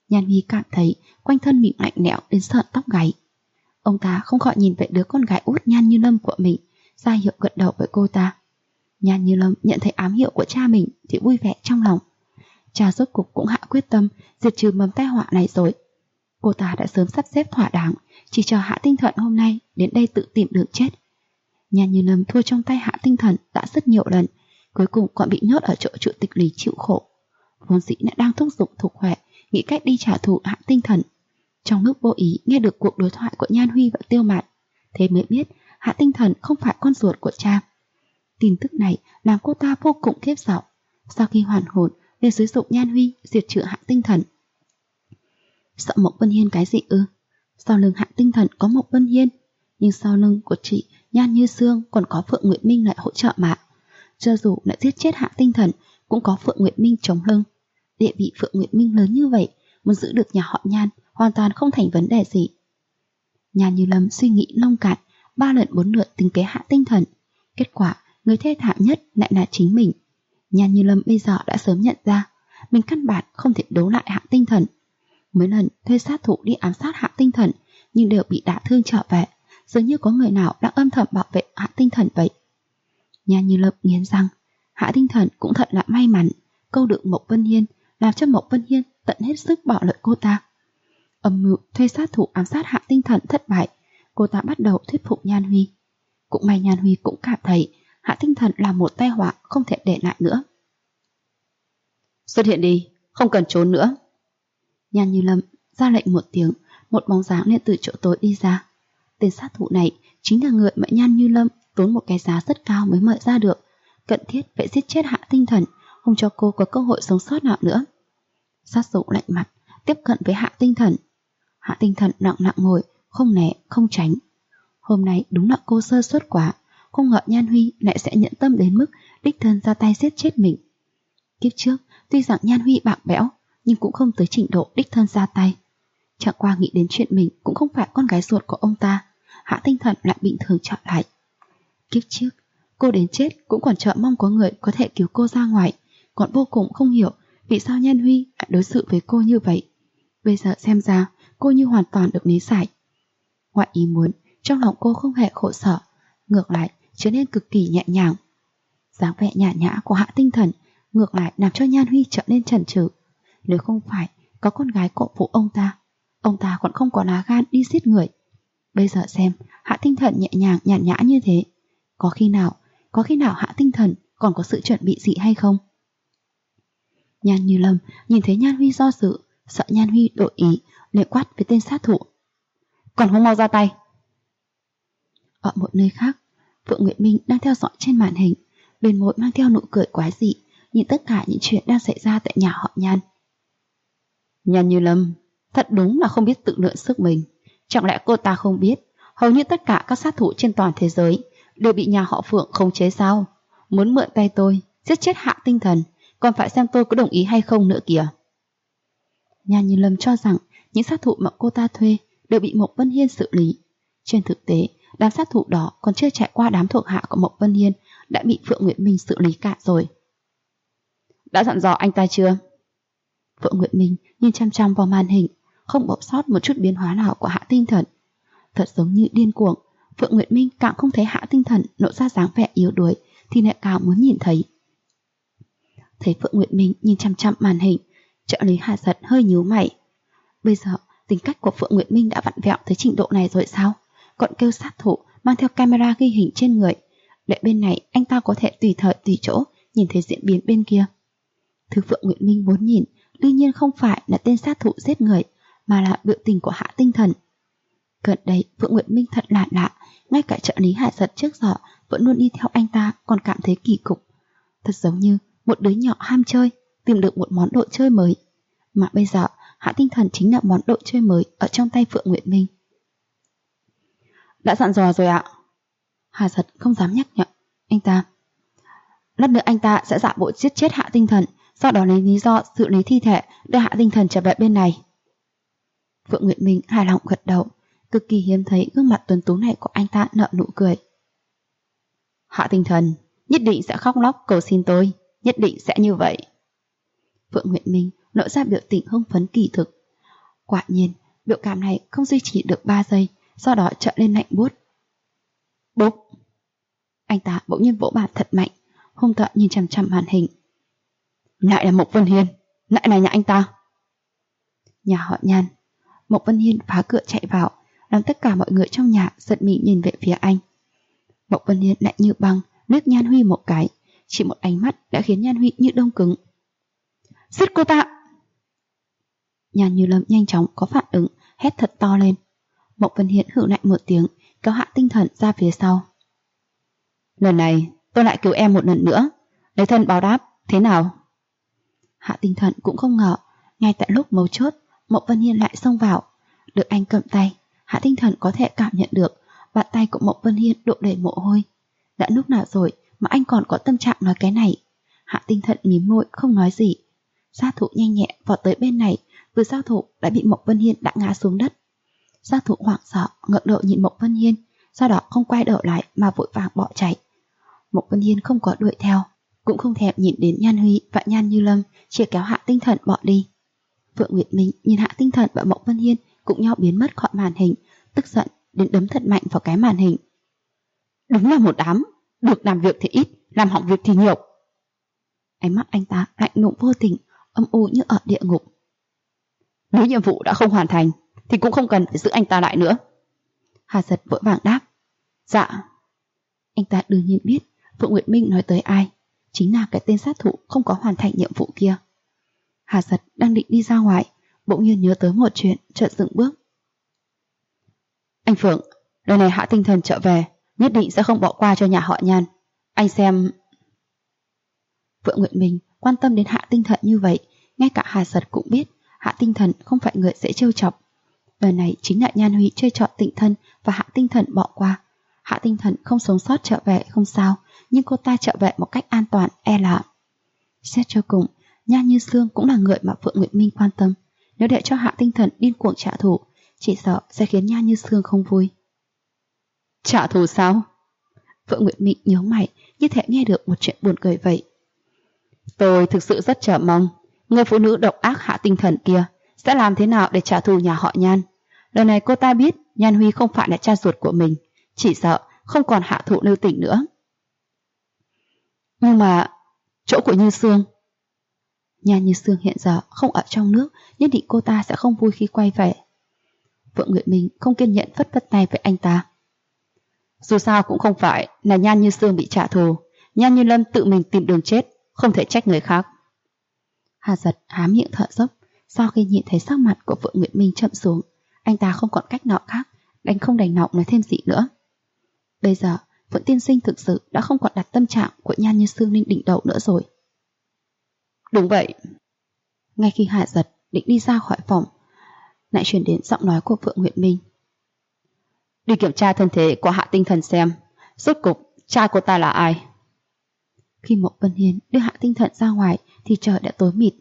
Nhan Huy cảm thấy quanh thân mình lạnh lẽo đến sợn tóc gáy. Ông ta không khỏi nhìn về đứa con gái út Nhan Như Lâm của mình, ra hiệu gật đầu với cô ta. Nhan Như Lâm nhận thấy ám hiệu của cha mình thì vui vẻ trong lòng. Cha rốt cục cũng hạ quyết tâm diệt trừ mầm tai họa này rồi. Cô ta đã sớm sắp xếp thỏa đáng, chỉ chờ Hạ Tinh Thận hôm nay đến đây tự tìm đường chết. Nhan Như Lâm thua trong tay Hạ Tinh Thận đã rất nhiều lần, cuối cùng còn bị nhốt ở chỗ chủ tịch Lý chịu khổ. Vốn dĩ đã đang thúc giục Thục Huệ nghĩ cách đi trả thù Hạ Tinh Thận. Trong lúc vô ý nghe được cuộc đối thoại của Nhan Huy và Tiêu Mạn, thế mới biết Hạ Tinh Thận không phải con ruột của cha. Tin tức này làm cô ta vô cùng khiếp sợ. Sau khi hoàn hồn, liền xúi giục Nhan Huy diệt trừ Hạ Tinh Thận. Sợ Mộc Vân Hiên cái gì ư? Sau lưng Hạ Tinh Thận có Mộc Vân Hiên, nhưng sau lưng của chị Nhan Như Sương còn có Phượng Nguyệt Minh lại hỗ trợ mà. Cho dù đã giết chết Hạ Tinh Thận, cũng có Phượng Nguyệt Minh chống lưng. Địa vị Phượng Nguyệt Minh lớn như vậy, muốn giữ được nhà họ Nhan hoàn toàn không thành vấn đề gì. Nhan Như Lâm suy nghĩ nông cạn, 3 lần 4 lượt tính kế Hạ Tinh Thận. Kết quả, người thê thảm nhất lại là chính mình. Nhan Như Lâm bây giờ đã sớm nhận ra, mình căn bản không thể đấu lại Hạ Tinh Thận. Mấy lần thuê sát thủ đi ám sát Hạ Tinh Thận, nhưng đều bị đả thương trở về, dường như có người nào đang âm thầm bảo vệ Hạ Tinh Thận vậy. Nhan Như Lâm nghiến răng, Hạ Tinh Thận cũng thật là may mắn, câu được Mộc Vân Hiên, làm cho Mộc Vân Hiên tận hết sức bảo lợi cô ta. Âm mưu thuê sát thủ ám sát Hạ Tinh Thận thất bại, cô ta bắt đầu thuyết phục Nhan Huy. Cũng may Nhan Huy cũng cảm thấy Hạ Tinh Thận là một tai họa không thể để lại nữa. Xuất hiện đi, không cần trốn nữa. Nhan Như Lâm ra lệnh một tiếng, một bóng dáng lên từ chỗ tối đi ra. Tên sát thủ này chính là người mà Nhan Như Lâm tốn một cái giá rất cao mới mời ra được, cận thiết phải giết chết Hạ Tinh Thận, không cho cô có cơ hội sống sót nào nữa. Sát thủ lạnh mặt tiếp cận với Hạ Tinh Thận. Hạ Tinh Thận lặng lặng ngồi, không né không tránh. Hôm nay đúng là cô sơ suất quá, không ngờ Nhan Huy lại sẽ nhẫn tâm đến mức đích thân ra tay giết chết mình. Kiếp trước tuy rằng Nhan Huy bạc bẽo, nhưng cũng không tới trình độ đích thân ra tay. Chẳng qua nghĩ đến chuyện mình cũng không phải con gái ruột của ông ta, Hạ Tinh Thận lại bình thường trở lại. Kiếp trước cô đến chết cũng còn chờ mong có người có thể cứu cô ra ngoài, còn vô cùng không hiểu vì sao Nhan Huy lại đối xử với cô như vậy. Bây giờ xem ra cô như hoàn toàn được lý giải. Ngoại ý muốn, trong lòng cô không hề khổ sở, ngược lại trở nên cực kỳ nhẹ nhàng. Dáng vẻ nhã nhã của Hạ Tinh Thận ngược lại làm cho Nhan Huy trở nên chần chừ. Nếu không phải có con gái cổ vũ ông ta còn không có lá gan đi giết người. Bây giờ xem Hạ Tinh Thận nhẹ nhàng nhàn nhã như thế, có khi nào Hạ Tinh Thận còn có sự chuẩn bị gì hay không? Nhan Như Lâm nhìn thấy Nhan Huy do dự, sợ Nhan Huy đổi ý, liền quát với tên sát thủ: còn không mau ra tay! Ở một nơi khác, Phượng Nguyệt Minh đang theo dõi trên màn hình, bên môi mang theo nụ cười quái dị, nhìn tất cả những chuyện đang xảy ra tại nhà họ Nhan. Nhan Như Lâm thật đúng là không biết tự lượng sức mình. Chẳng lẽ cô ta không biết hầu như tất cả các sát thủ trên toàn thế giới đều bị nhà họ Phượng khống chế sao? Muốn mượn tay tôi giết chết Hạ Tinh Thần, còn phải xem tôi có đồng ý hay không nữa kìa. Nhan Như Lâm cho rằng những sát thủ mà cô ta thuê đều bị Mộc Vân Hiên xử lý. Trên thực tế, đám sát thủ đó còn chưa trải qua đám thuộc hạ của Mộc Vân Hiên đã bị Phượng Nguyệt Minh xử lý cả rồi. Đã dặn dò anh ta chưa? Phượng Nguyệt Minh nhìn chăm chăm vào màn hình, không bỏ sót một chút biến hóa nào của Hạ Tinh Thần. Thật giống như điên cuồng, Phượng Nguyệt Minh càng không thấy Hạ Tinh Thần lộ ra dáng vẻ yếu đuối thì lại càng muốn nhìn thấy. Thấy Phượng Nguyệt Minh nhìn chăm chăm màn hình, trợ lý Hạ Giật hơi nhíu mày. Bây giờ tính cách của Phượng Nguyệt Minh đã vặn vẹo tới trình độ này rồi sao? Còn kêu sát thủ mang theo camera ghi hình trên người, để bên này anh ta có thể tùy thời tùy chỗ nhìn thấy diễn biến bên kia. Thứ Phượng Nguyệt Minh muốn nhìn đương nhiên không phải là tên sát thủ giết người, mà là biểu tình của Hạ Tinh Thần. Gần đây Phượng Nguyệt Minh thật là lạ, ngay cả trợ lý Hạ Giật trước giờ vẫn luôn đi theo anh ta còn cảm thấy kỳ cục. Thật giống như một đứa nhỏ ham chơi tìm được một món đồ chơi mới, mà bây giờ Hạ Tinh Thần chính là món đồ chơi mới ở trong tay Phượng Nguyệt Minh. Đã dặn dò rồi ạ. Hạ Giật không dám nhắc nhở anh ta. Lát nữa anh ta sẽ giả bộ giết chết Hạ Tinh Thần, sau đó lấy lý do xử lý thi thể đưa Hạ Tinh Thần trở về bên này. Phượng Nguyệt Minh hài lòng gật đầu, cực kỳ hiếm thấy gương mặt tuấn tú này của anh ta nở nụ cười. Hạ Tinh Thần nhất định sẽ khóc lóc cầu xin tôi, nhất định sẽ như vậy. Phượng Nguyệt Minh lộ ra biểu tình hưng phấn kỳ thực. Quả nhiên, biểu cảm này không duy trì được 3 giây, sau đó trở lên lạnh buốt. Bốp! Anh ta bỗng nhiên vỗ bàn thật mạnh, hung tợn nhìn chằm chằm màn hình. Lại là Mộc Vân Hiên, lại là nhà anh ta. Nhà họ Nhan. Mộc Vân Hiên phá cửa chạy vào, làm tất cả mọi người trong nhà giật mình nhìn về phía anh. Mộc Vân Hiên lạnh như băng, liếc Nhan Huy một cái, chỉ một ánh mắt đã khiến Nhan Huy như đông cứng. Giết cô ta! Nhan Như Lâm nhanh chóng có phản ứng, hét thật to lên. Mộc Vân Hiên hừ lạnh một tiếng, kéo Hạ Tinh Thần ra phía sau. Lần này tôi lại cứu em một lần nữa, lấy thân báo đáp, thế nào? Hạ Tinh Thần cũng không ngờ, ngay tại lúc mấu chốt, Mộc Vân Hiên lại xông vào. Được anh cầm tay, Hạ Tinh Thần có thể cảm nhận được bàn tay của Mộc Vân Hiên đổ đầy mồ hôi. Đã lúc nào rồi mà anh còn có tâm trạng nói cái này? Hạ Tinh Thần mím môi không nói gì. Sát thủ nhanh nhẹ vọt tới bên này, vừa giao thủ đã bị Mộc Vân Hiên đã ngã xuống đất. Sát thủ hoảng sợ ngẩng đầu nhìn Mộc Vân Hiên, sau đó không quay đầu lại mà vội vàng bỏ chạy. Mộc Vân Hiên không có đuổi theo, cũng không thèm nhìn đến Nhan Huy và Nhan Như Lâm, chỉ kéo Hạ Tinh Thần bỏ đi. Phượng Nguyệt Minh nhìn Hạ Tinh Thần và Mộc Vân Hiên cũng nhau biến mất khỏi màn hình, tức giận đến đấm thật mạnh vào cái màn hình. Đúng là một đám, được làm việc thì ít, làm hỏng việc thì nhiều. Ánh mắt anh ta lạnh lùng vô tình, âm u như ở địa ngục. Nếu nhiệm vụ đã không hoàn thành thì cũng không cần phải giữ anh ta lại nữa. Hà Giật vội vàng đáp. Dạ. Anh ta đương nhiên biết Phượng Nguyệt Minh nói tới ai, chính là cái tên sát thủ không có hoàn thành nhiệm vụ kia. Hà Giật đang định đi ra ngoài, bỗng nhiên nhớ tới một chuyện, chợt dừng bước. Anh Phượng, lần này Hạ Tinh Thần trở về, nhất định sẽ không bỏ qua cho nhà họ Nhan. Anh xem... Phượng Nguyệt Minh quan tâm đến Hạ Tinh Thần như vậy, ngay cả Hà Giật cũng biết Hạ Tinh Thần không phải người dễ trêu chọc. Lần này chính là Nhan Huy chơi trọ Tịnh Thân và Hạ Tinh Thần bỏ qua. Hạ Tinh Thần không sống sót trở về không sao, nhưng cô ta trở về một cách an toàn e là... Xét cho cùng, Nhan Như Sương cũng là người mà Phượng Nguyệt Minh quan tâm. Nếu để cho Hạ Tinh Thần điên cuồng trả thù, chỉ sợ sẽ khiến Nhan Như Sương không vui. Trả thù sao? Phượng Nguyệt Minh nhớ mày, như thể nghe được một chuyện buồn cười vậy. Tôi thực sự rất chờ mong người phụ nữ độc ác Hạ Tinh Thần kia sẽ làm thế nào để trả thù nhà họ Nhan. Lần này cô ta biết Nhan Huy không phải là cha ruột của mình, chỉ sợ không còn hạ thủ lưu tình nữa. Nhưng mà chỗ của Như Sương... Nhan Như Sương hiện giờ không ở trong nước, nhất định cô ta sẽ không vui khi quay về. Phượng Nguyệt Minh không kiên nhẫn phất phất tay với anh ta. Dù sao cũng không phải là Nhan Như Sương bị trả thù, Nhan Như Lâm tự mình tìm đường chết, không thể trách người khác. Hà Giật há miệng thở dốc, sau khi nhìn thấy sắc mặt của Phượng Nguyệt Minh chậm xuống, anh ta không còn cách nào khác, đành không đành lòng nói thêm gì nữa. Bây giờ Phượng tiên sinh thực sự đã không còn đặt tâm trạng của Nhan Như Sương lên đỉnh đầu nữa rồi. Đúng vậy. Ngay khi Hà Giật định đi ra khỏi phòng, lại truyền đến giọng nói của Phượng Nguyệt Minh. Đi kiểm tra thân thể của Hạ Tinh Thần xem, rốt cục cha cô ta là ai. Khi Mộc Vân Hiên đưa Hạ Tinh Thần ra ngoài thì trời đã tối mịt.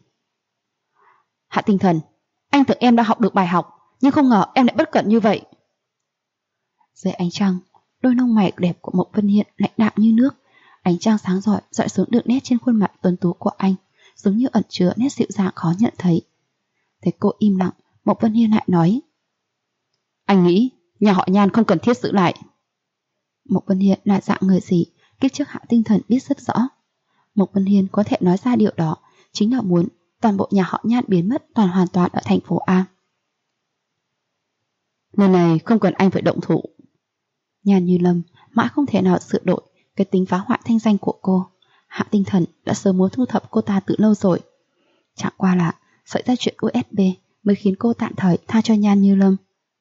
Hạ Tinh Thần, anh tưởng em đã học được bài học, nhưng không ngờ em lại bất cẩn như vậy. Dưới ánh trăng, đôi lông mày đẹp của Mộc Vân Hiên lạnh đạm như nước. Ánh trăng sáng rọi dọi xuống đường nét trên khuôn mặt tuấn tú của anh, giống như ẩn chứa nét dịu dàng khó nhận thấy. Thấy cô im lặng, Mộc Vân Hiên lại nói. Anh nghĩ nhà họ Nhan không cần thiết giữ lại. Mộc Vân Hiên là dạng người gì, kiếp trước Hạ Tinh Thần biết rất rõ. Mộc Vân Hiên có thể nói ra điều đó chính là muốn toàn bộ nhà họ Nhan biến mất hoàn toàn ở thành phố A. Lần này không cần anh phải động thủ. Nhan Như Lâm mãi không thể nào sửa đổi cái tính phá hoại thanh danh của cô. Hạ Tinh Thần đã sớm muốn thu thập cô ta từ lâu rồi. Chẳng qua là xảy ra chuyện USB mới khiến cô tạm thời tha cho Nhan Như Lâm.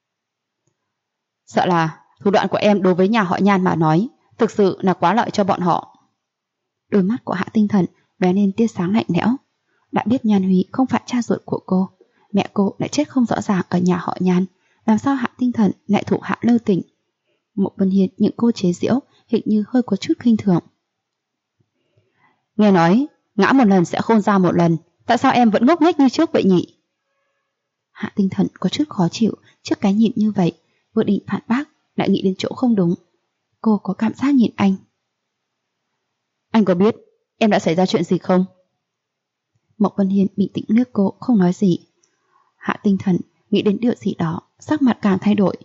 Sợ là thủ đoạn của em đối với nhà họ Nhan mà nói thực sự là quá lợi cho bọn họ. Đôi mắt của Hạ Tinh Thần lóe lên tia sáng lạnh lẽo. Đã biết Nhan Huy không phải cha ruột của cô, mẹ cô đã chết không rõ ràng ở nhà họ Nhan, làm sao Hạ Tinh Thần lại thủ hạ lưu tình. Mộc Vân Hiên những cô chế giễu hình như hơi có chút khinh thường. Nghe nói ngã một lần sẽ khôn ra một lần, tại sao em vẫn ngốc nghếch như trước vậy nhỉ? Hạ Tinh Thần có chút khó chịu trước cái nhìn như vậy, vừa định phản bác lại nghĩ đến chỗ không đúng. Cô có cảm giác nhìn anh. Anh có biết em đã xảy ra chuyện gì không? Mộc Vân Hiên bình tĩnh liếc cô, không nói gì. Hạ Tinh Thần nghĩ đến điều gì đó, sắc mặt càng thay đổi.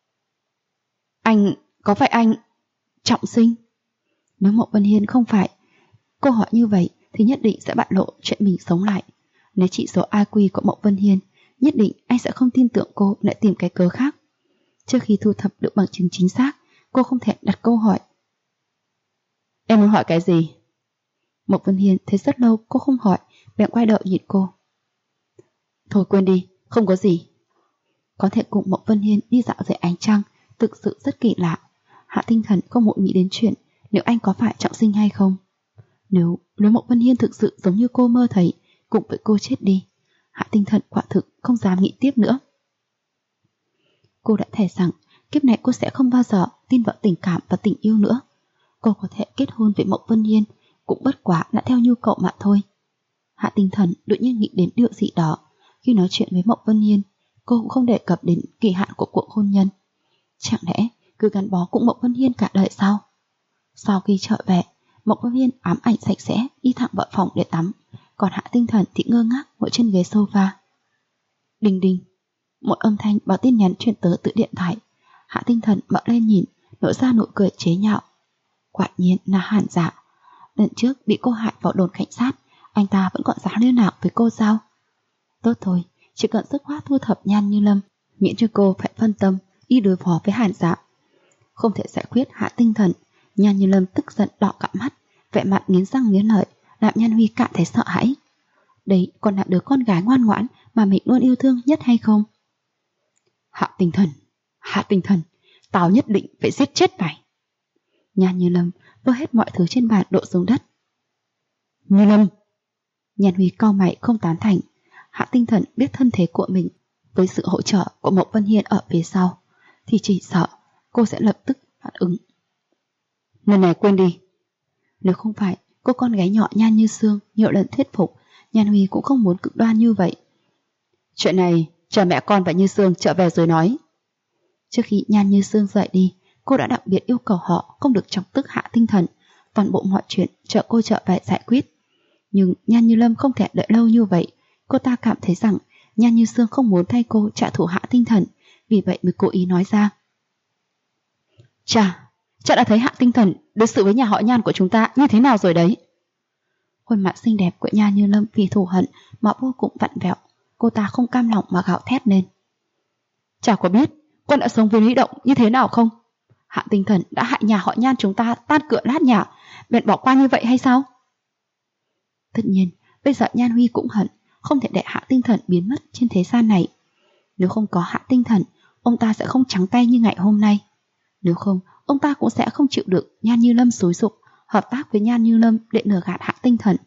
Có phải anh trọng sinh? Nếu Mộ Vân Hiên không phải câu hỏi như vậy thì nhất định sẽ bại lộ chuyện mình sống lại. Nếu chỉ số IQ của Mộ Vân Hiên, nhất định anh sẽ không tin tưởng cô lại tìm cái cớ khác. Trước khi thu thập được bằng chứng chính xác, cô không thể đặt câu hỏi. Em muốn hỏi cái gì? Mộ Vân Hiên thấy rất lâu cô không hỏi, bèn quay đầu nhìn cô. Thôi quên đi, không có gì. Có thể cùng Mộ Vân Hiên đi dạo dưới ánh trăng thực sự rất kỳ lạ. Hạ Tinh Thần không muốn nghĩ đến chuyện nếu anh có phải trọng sinh hay không. Nếu Mộ Vân Hiên thực sự giống như cô mơ thấy, cùng với cô chết đi, Hạ Tinh Thần quả thực không dám nghĩ tiếp nữa. Cô đã thề rằng kiếp này cô sẽ không bao giờ tin vào tình cảm và tình yêu nữa. Cô có thể kết hôn với Mộ Vân Hiên cũng bất quá đã theo nhu cầu mà thôi. Hạ Tinh Thần đột nhiên nghĩ đến điều gì đó. Khi nói chuyện với Mộ Vân Hiên, cô cũng không đề cập đến kỳ hạn của cuộc hôn nhân. Chẳng lẽ cứ gắn bó cùng Mộ Vân Hiên cả đời sao? Sau khi trở về, Mộ Vân Hiên ám ảnh sạch sẽ đi thẳng vào phòng để tắm, còn Hạ Tinh Thần thì ngơ ngác ngồi trên ghế sofa. Đinh đinh, một âm thanh báo tin nhắn truyền tới từ điện thoại. Hạ Tinh Thần mở lên nhìn, nở ra nụ cười chế nhạo. Quả nhiên là Hàn Dạ. Lần trước bị cô hại vào đồn cảnh sát, anh ta vẫn còn dám liên lạc với cô sao? Tốt thôi, chỉ cần dứt khoát thu thập Nhan Như Lâm, miễn cho cô phải phân tâm đi đối phó với Hàn Dạ. Không thể giải quyết Hạ Tinh Thần, Nhan Như Lâm tức giận đỏ cả mắt, vẻ mặt nghiến răng nghiến lợi, làm Nhan Huy cảm thấy sợ hãi. Đấy còn là đứa con gái ngoan ngoãn mà mình luôn yêu thương nhất hay không? Hạ Tinh Thần, tao nhất định phải giết chết mày. Nhan Như Lâm vơ hết mọi thứ trên bàn đổ xuống đất. Như Lâm. Nhan Huy cau mày không tán thành. Hạ Tinh Thần biết thân thế của mình, với sự hỗ trợ của Mộ Vân Hiên ở phía sau, thì chỉ sợ cô sẽ lập tức phản ứng. Lần này quên đi. Nếu không phải cô con gái nhỏ Nhan Như Sương nhiều lần thuyết phục, Nhan Huy cũng không muốn cực đoan như vậy. Chuyện này chờ mẹ con và Như Sương trở về rồi nói. Trước khi Nhan Như Sương rời đi, cô đã đặc biệt yêu cầu họ không được chọc tức Hạ Tinh Thần, toàn bộ mọi chuyện chờ cô trở về giải quyết. Nhưng Nhan Như Lâm không thể đợi lâu như vậy. Cô ta cảm thấy rằng Nhan Như Sương không muốn thay cô trả thù Hạ Tinh Thần, vì vậy mới cố ý nói ra. Chà đã thấy Hạ Tinh Thần đối xử với nhà họ Nhan của chúng ta như thế nào rồi đấy. Khuôn mặt xinh đẹp của Nhan Như Lâm vì thù hận mà vô cùng vặn vẹo. Cô ta không cam lòng mà gào thét lên. Chả có biết con đã sống với Lý Động như thế nào không? Hạ Tinh Thần đã hại nhà họ Nhan chúng ta tan cửa nát nhà, bèn bỏ qua như vậy hay sao? Tất nhiên bây giờ Nhan Huy cũng hận, không thể để Hạ Tinh Thần biến mất trên thế gian này. Nếu không có Hạ Tinh Thần, ông ta sẽ không trắng tay như ngày hôm nay. Nếu không, ông ta cũng sẽ không chịu được Nhan Như Lâm xúi giục hợp tác với Nhan Như Lâm để lừa gạt Hạ Tinh Thần.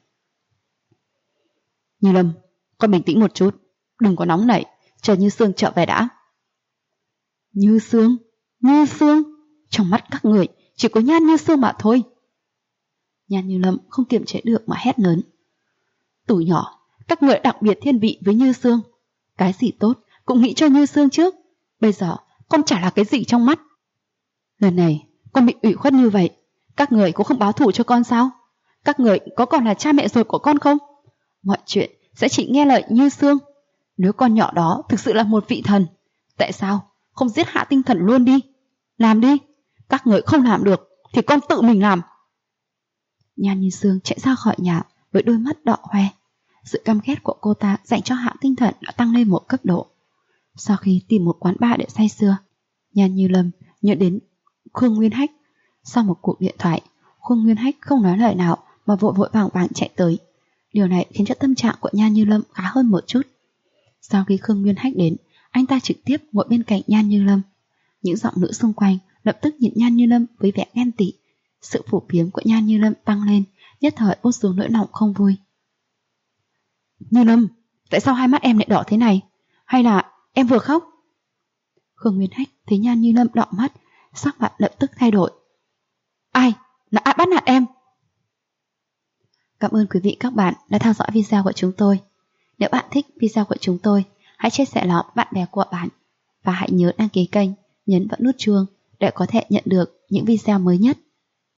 Như Lâm, con bình tĩnh một chút, đừng có nóng nảy, chờ Như Sương trở về đã. Như Sương? Trong mắt các người chỉ có Nhan Như Sương mà thôi. Nhan Như Lâm không kiềm chế được mà hét lớn. Từ nhỏ, các người đặc biệt thiên vị với Như Sương. Cái gì tốt cũng nghĩ cho Như Sương trước. Bây giờ con chả là cái gì trong mắt. Lần này con bị ủy khuất như vậy, các người cũng không báo thù cho con sao? Các người có còn là cha mẹ ruột của con không? Mọi chuyện sẽ chỉ nghe lời Như Sương. Nếu con nhỏ đó thực sự là một vị thần, tại sao không giết Hạ Tinh Thần luôn đi? Làm đi. Các người không làm được thì con tự mình làm. Nhan Như Sương chạy ra khỏi nhà với đôi mắt đỏ hoe. Sự căm ghét của cô ta dành cho Hạ Tinh Thần đã tăng lên một cấp độ. Sau khi tìm một quán bar để say sưa, Nhan Như Lâm nhớ đến Khương Nguyên Hách. Sau một cuộc điện thoại, Khương Nguyên Hách không nói lời nào mà vội vội vàng vàng chạy tới. Điều này khiến cho tâm trạng của Nhan Như Lâm khá hơn một chút. Sau khi Khương Nguyên Hách đến, anh ta trực tiếp ngồi bên cạnh Nhan Như Lâm. Những giọng nữ xung quanh lập tức nhìn Nhan Như Lâm với vẻ ghen tị. Sự phù phiếm của Nhan Như Lâm tăng lên, nhất thời út xuống nỗi lòng không vui. Như Lâm, tại sao hai mắt em lại đỏ thế này? Hay là em vừa khóc? Khương Nguyên Hách thấy Nhan Như Lâm đỏ mắt, sắc mặt lập tức thay đổi. Ai bắt nạt em? Cảm ơn quý vị các bạn đã theo dõi video của chúng tôi. Nếu bạn thích video của chúng tôi, hãy chia sẻ nó với bạn bè của bạn. Và hãy nhớ đăng ký kênh, nhấn vào nút chuông để có thể nhận được những video mới nhất.